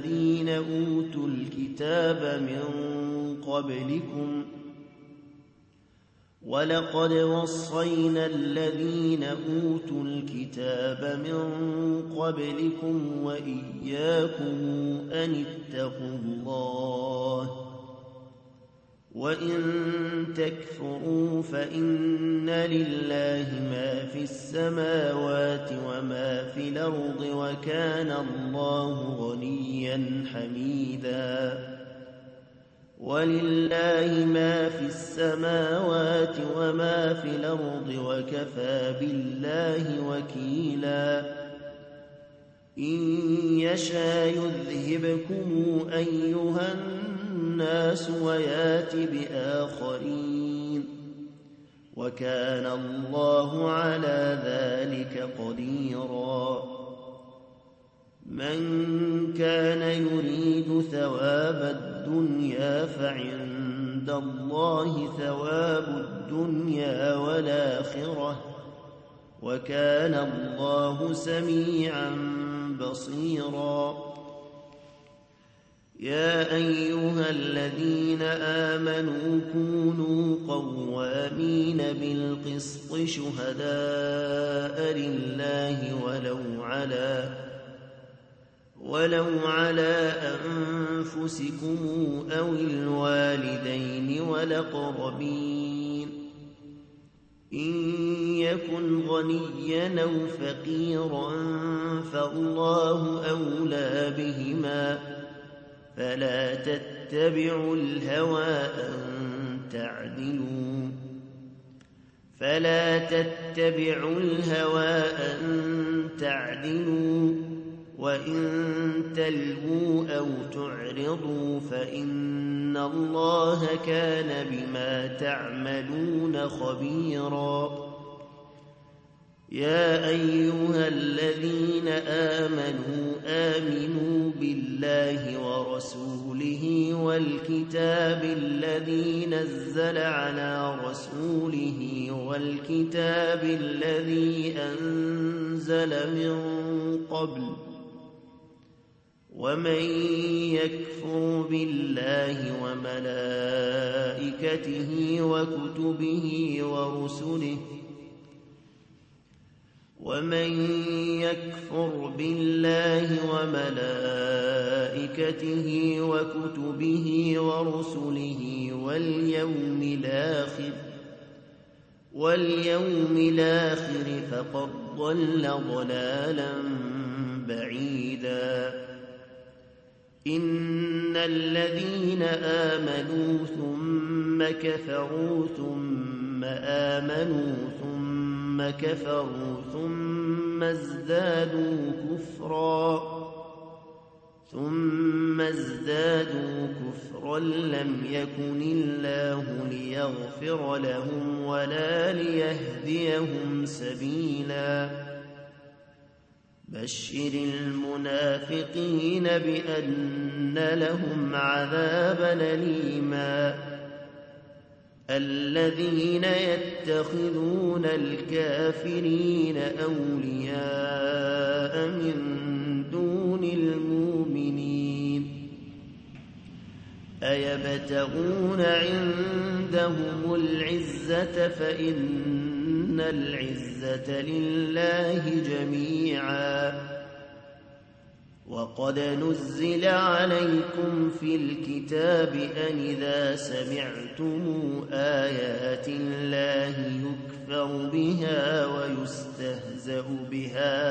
وصينا الذين أوتوا الكتاب من قبلكم وإياكم أن اتقوا الله وإن تكفروا فإن لله ما في السماوات وما في الأرض وكان الله غنيا حميدا ولله ما في السماوات وما في الأرض وكفى بالله وكيلا إن يشاء يذهبكم أيها الناس ويات بآخرين وكان الله على ذلك قديرا من كان يريد ثواب الدنيا فعند الله ثواب الدنيا والآخرة وكان الله سميعا بصيرا يا أيها الذين آمنوا كونوا قوامين بالقسط شهداء لله ولو على أنفسكم أو الوالدين والأقربين إن يكن غنيا أو فقيرا فالله أولى بهما فلا تتبعوا الهوى أن تعدلوا وإن تلووا أو تعرضوا فإن الله كان بما تعملون خبيرا يا أيها الذين آمنوا بالله ورسوله والكتاب الذي نزل على رسوله والكتاب الذي أنزل من قبل ومن يكفر بالله وملائكته وكتبه ورسله واليوم الآخر فقد ضل ضلالا بعيدا إن الذين آمنوا ثم كفروا ثم آمنوا ثم كفروا ثم ازدادوا كفرا لم يكن الله ليغفر لهم ولا ليهديهم سبيلا بشر المنافقين بأن لهم عذابا أليما الذين يتخذون الكافرين أولياء من دون المؤمنين أيبتغون عندهم العزة فإن العزة لله جميعا وقد نزل عليكم في الكتاب أن إذا سمعتم آيات الله يكفر بها ويستهزأ بها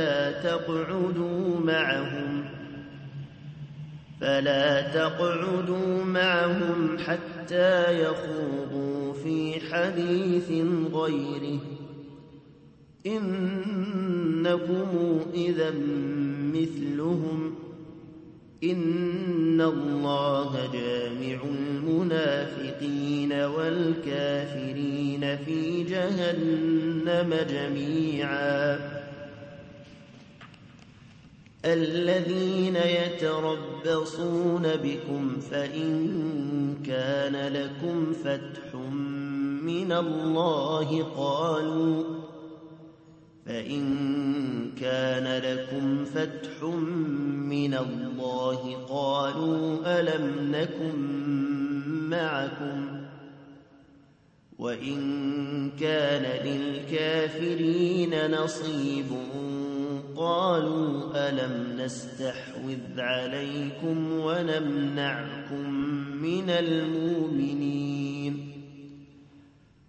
فلا تقعدوا معهم حتى يخوضوا في حديث غيره إنكم إذا مثلهم إن الله جامع المنافقين والكافرين في جهنم جميعا الذين يتربصون بكم فإن كان لكم فتح من الله قالوا ألم نكن معكم وإن كان للكافرين نصيب قالوا ألم نستحوذ عليكم ونمنعكم من المؤمنين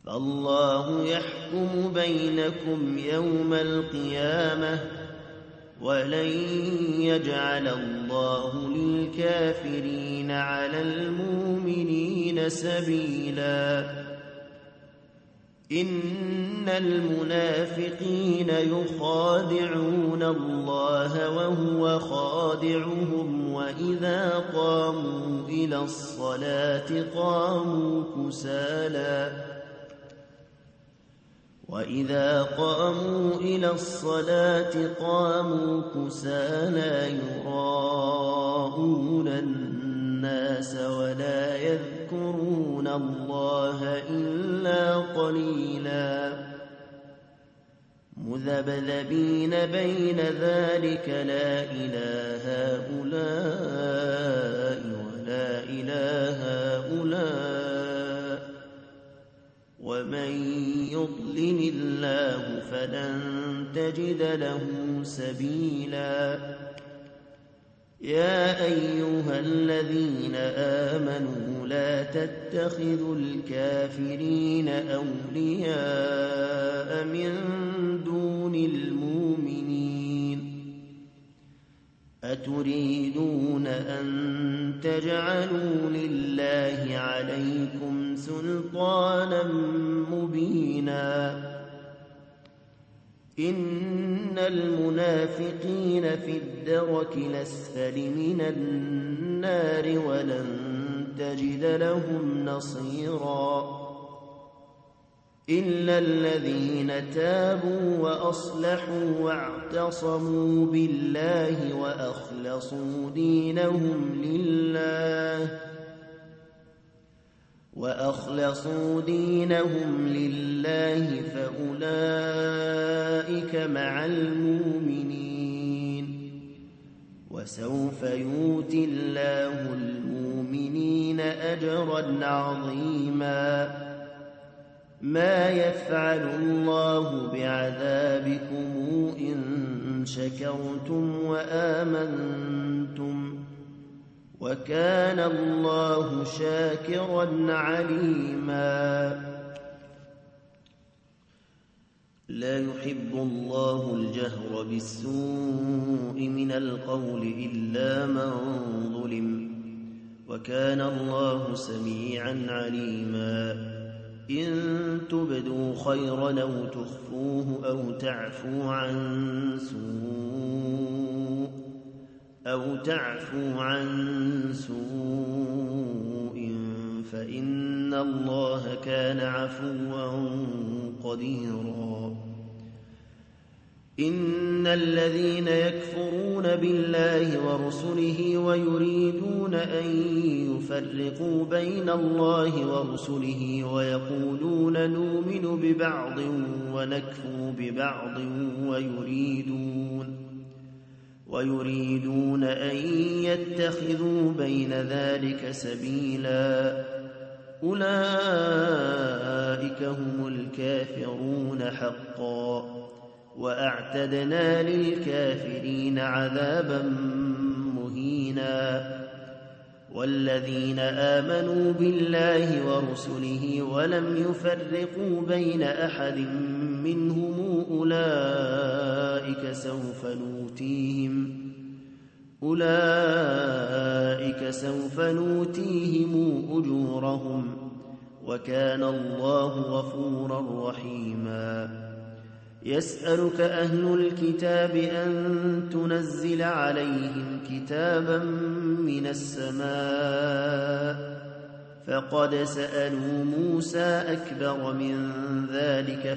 فالله يحكم بينكم يوم القيامة ولن يجعل الله للكافرين على المؤمنين سبيلا إن المنافقين يخادعون الله وهو خادعهم وإذا قاموا إلى الصلاة قاموا كسالى يراءون الناس ولا يذكرون الله إلا قليلا مذبذبين بين ذلك لا إلى هؤلاء ولا إلى هؤلاء ومن يضلل الله فلن تجد له سبيلا يا أيها الذين آمنوا لا تتخذوا الكافرين أولياء من دون المؤمنين أتريدون أن تجعلوا لله عليكم سلطانا مبينا إن المنافقين في الدرك الأسفل من النار ولن تجد لهم نصيرا إلا الذين تابوا وأصلحوا واعتصموا بالله وأخلصوا دينهم لله فأولئك مع المؤمنين وسوف يؤتي الله المؤمنين أجرا عظيما ما يفعل الله بعذابكم إن شكرتم وآمنتم وكان الله شاكرا عليما لا يحب الله الجهر بالسوء من القول إلا من ظلم وكان الله سميعا عليما إن تبدوا خيرا أو تخفوه أو تعفو عن سوء فإن الله كان عفوا قديرا إن الذين يكفرون بالله ورسله ويريدون أن يفرقوا بين الله ورسله ويقولون نؤمن ببعض ونكفر ببعض ويريدون أن يتخذوا بين ذلك سبيلا أولئك هم الكافرون حقا وأعتدنا للكافرين عذابا مهينا والذين آمنوا بالله ورسله ولم يفرقوا بين أحد منهم أولئك سوف نؤتيهم أجورهم وكان الله غفورا رحيما يسألك أهل الكتاب أن تنزل عليهم كتابا من السماء فقد سألوا موسى أكبر من ذلك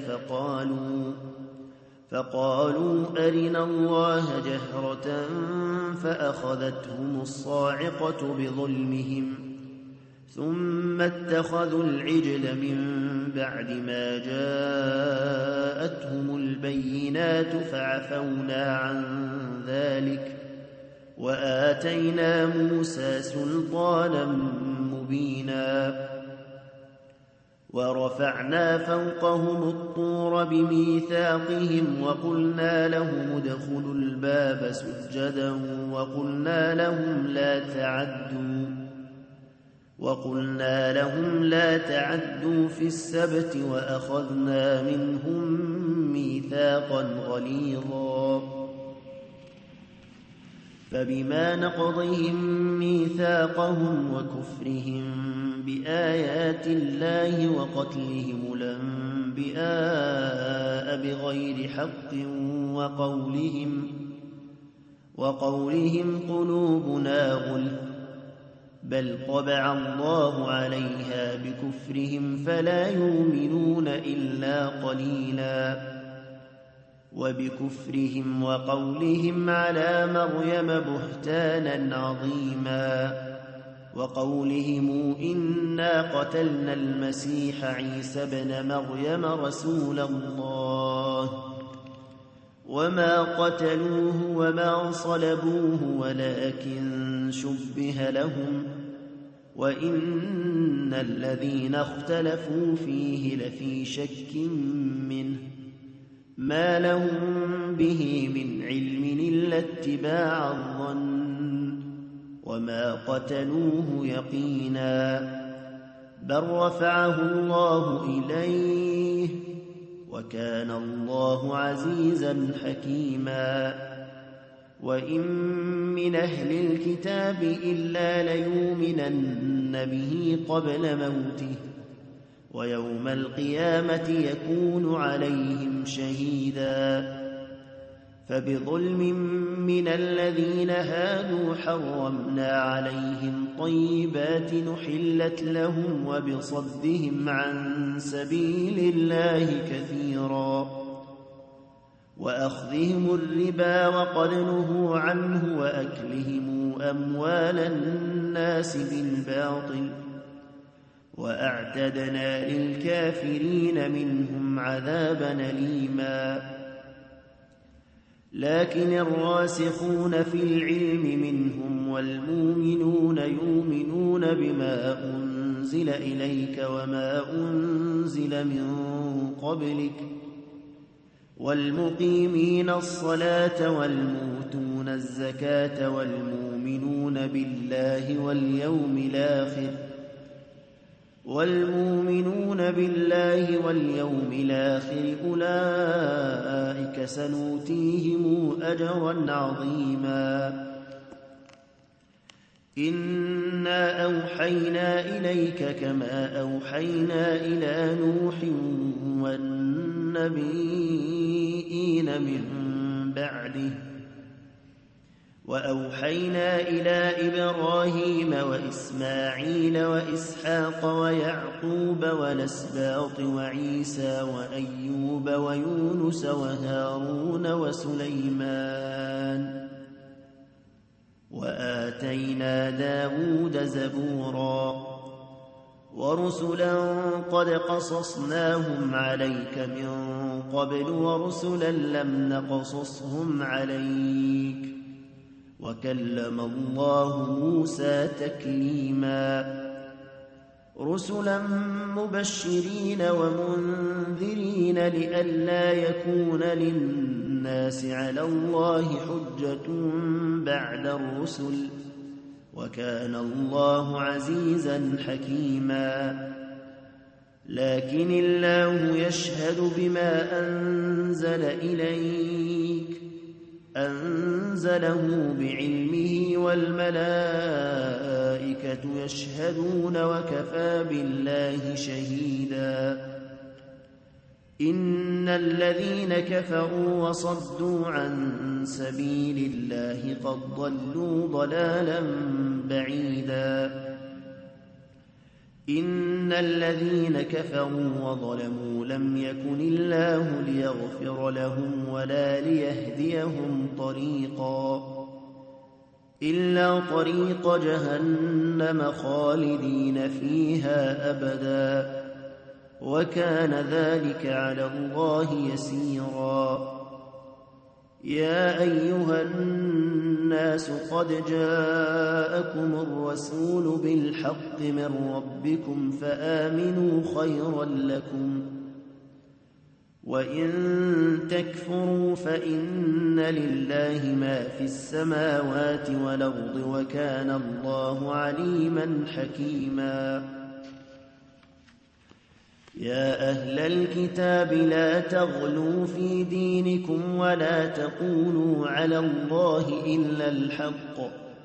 فقالوا أرنا الله جهرة فأخذتهم الصاعقة بظلمهم ثم اتخذوا العجل من بعد ما جاءتهم البينات فعفونا عن ذلك وآتينا موسى سلطانا مبينا ورفعنا فوقهم الطور بميثاقهم وقلنا لهم ادخلوا الباب سجدا وقلنا لهم لا تعدوا في السبت وأخذنا منهم ميثاقا غليظا فبما نقضهم ميثاقهم وكفرهم بآيات الله وقتلهم الأنبياء بغير حق وقولهم قلوبنا غلف بل طبع الله عليها بكفرهم فلا يؤمنون إلا قليلا وبكفرهم وقولهم على مريم بهتانا عظيما وقولهم إنا قتلنا المسيح عيسى ابن مريم رسول الله وما قتلوه وما صلبوه ولكن شبه لهم وإن الذين اختلفوا فيه لفي شك منه ما لهم به من علم إلا اتباع الظن وما قتلوه يقينا بل رفعه الله إليه وكان الله عزيزا حكيما وإن من أهل الكتاب إلا ليؤمنن به قبل موته ويوم القيامة يكون عليهم شهيدا فبظلم من الذين هادوا حرمنا عليهم طيبات نحلت لهم وبصدهم عن سبيل الله كثيرا وأخذهم الربا وقد نهوا عنه وأكلهم أموال الناس بالباطل وأعتدنا للكافرين منهم عذابا أليما لكن الراسخون في العلم منهم والمؤمنون يؤمنون بما أنزل إليك وما أنزل من قبلك والمقيمين الصلاة والمؤتون الزكاة والمؤمنون بالله واليوم الآخر أولئك سنؤتيهم أجرا عظيما إنا أوحينا إليك كما أوحينا إلى نوح والنبيين من بعده وأوحينا إلى إبراهيم وإسماعيل وإسحاق ويعقوب والأسباط وعيسى وأيوب ويونس وهارون وسليمان وآتينا داود زبورا ورسلا قد قصصناهم عليك من قبل ورسلا لم نقصصهم عليك وكلم الله موسى تكليما رسلا مبشرين ومنذرين لئلا يكون للناس على الله حجة بعد الرسل وكان الله عزيزا حكيما لكن الله يشهد بما أنزل إليك أنزله بعلمه والملائكة يشهدون وكفى بالله شهيدا إن الذين كفروا وصدوا عن سبيل الله قد ضلوا ضلالا بعيدا إن الذين كفروا وظلموا لم يكن الله ليغفر لهم ولا ليهديهم طريقا إلا طريق جهنم خالدين فيها أبدا وكان ذلك على الله يسيرا يا أيها الناس قد جاءكم الرسول بالحق من ربكم فآمنوا خيرا لكم وإن تكفروا فإن لله ما في السماوات والأرض وكان الله عليما حكيما يا أهل الكتاب لا تغلوا في دينكم ولا تقولوا على الله إلا الحق،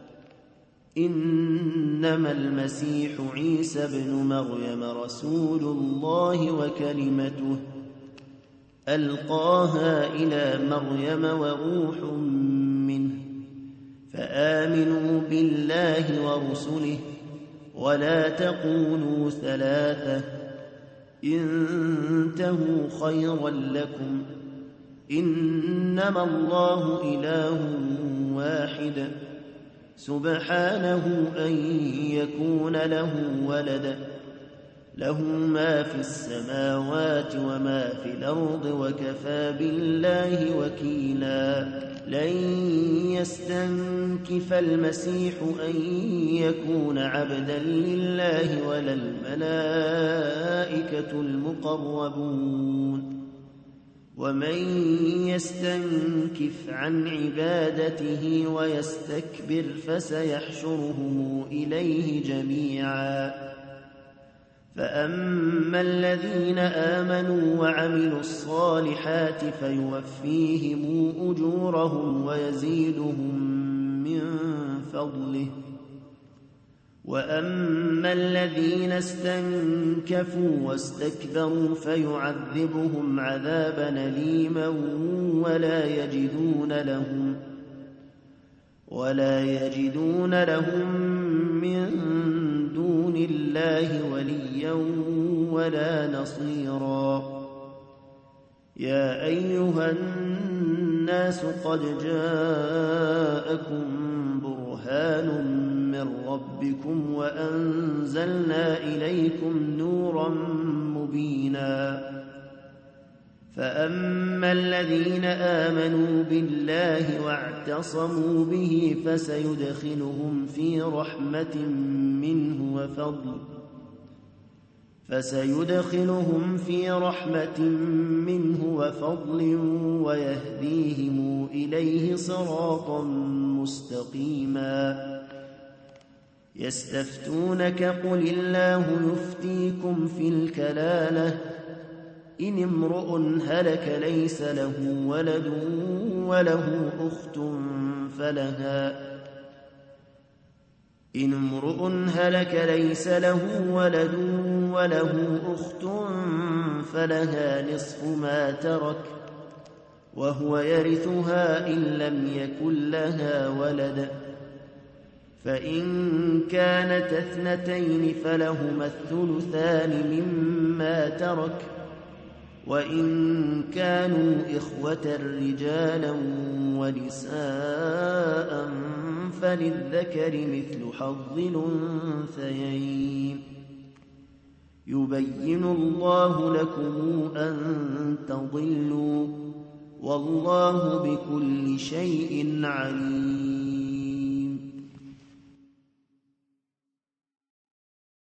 إنما المسيح عيسى ابن مريم رسول الله وكلمته ألقاها إلى مريم وروح منه، فآمنوا بالله ورسله ولا تقولوا ثلاثة، انتهوا خيرا لكم، إنما الله إله واحد سبحانه أن يكون له ولد، له ما في السماوات وما في الأرض وكفى بالله وكيلا. لن يستنكف المسيح أن يكون عبدا لله ولا الملائكة المقربون، ومن يستنكف عن عبادته ويستكبر فسيحشرهم إليه جميعا. فأما الذين آمنوا وعملوا الصالحات فيوفيهم أجورهم ويزيدهم من فضله، وأما الذين استنكفوا واستكبروا فيعذبهم عذابا أليما ولا يجدون لهم من دون الله وليا ولا نصيرا. يا أيها الناس قد جاءكم برهان من ربكم وأنزلنا إليكم نورا مبينا. فأما الذين آمنوا بالله واعتصموا به فسيدخلهم في رحمة منه وفضل ويهديهم إليه صراطا مستقيما. يستفتونك قل الله يفتيكم في الكلالة، إن امرؤ هلك ليس له ولد وله أخت فلها نصف ما ترك وهو يرثها إن لم يكن لها ولد، فإن كانت اثنتين فلهما الثلثان مما ترك، وإن كانوا إخوة رجالا ونساء فللذكر مثل حظ الأنثيين. يبين الله لكم أن تضلوا والله بكل شيء عليم.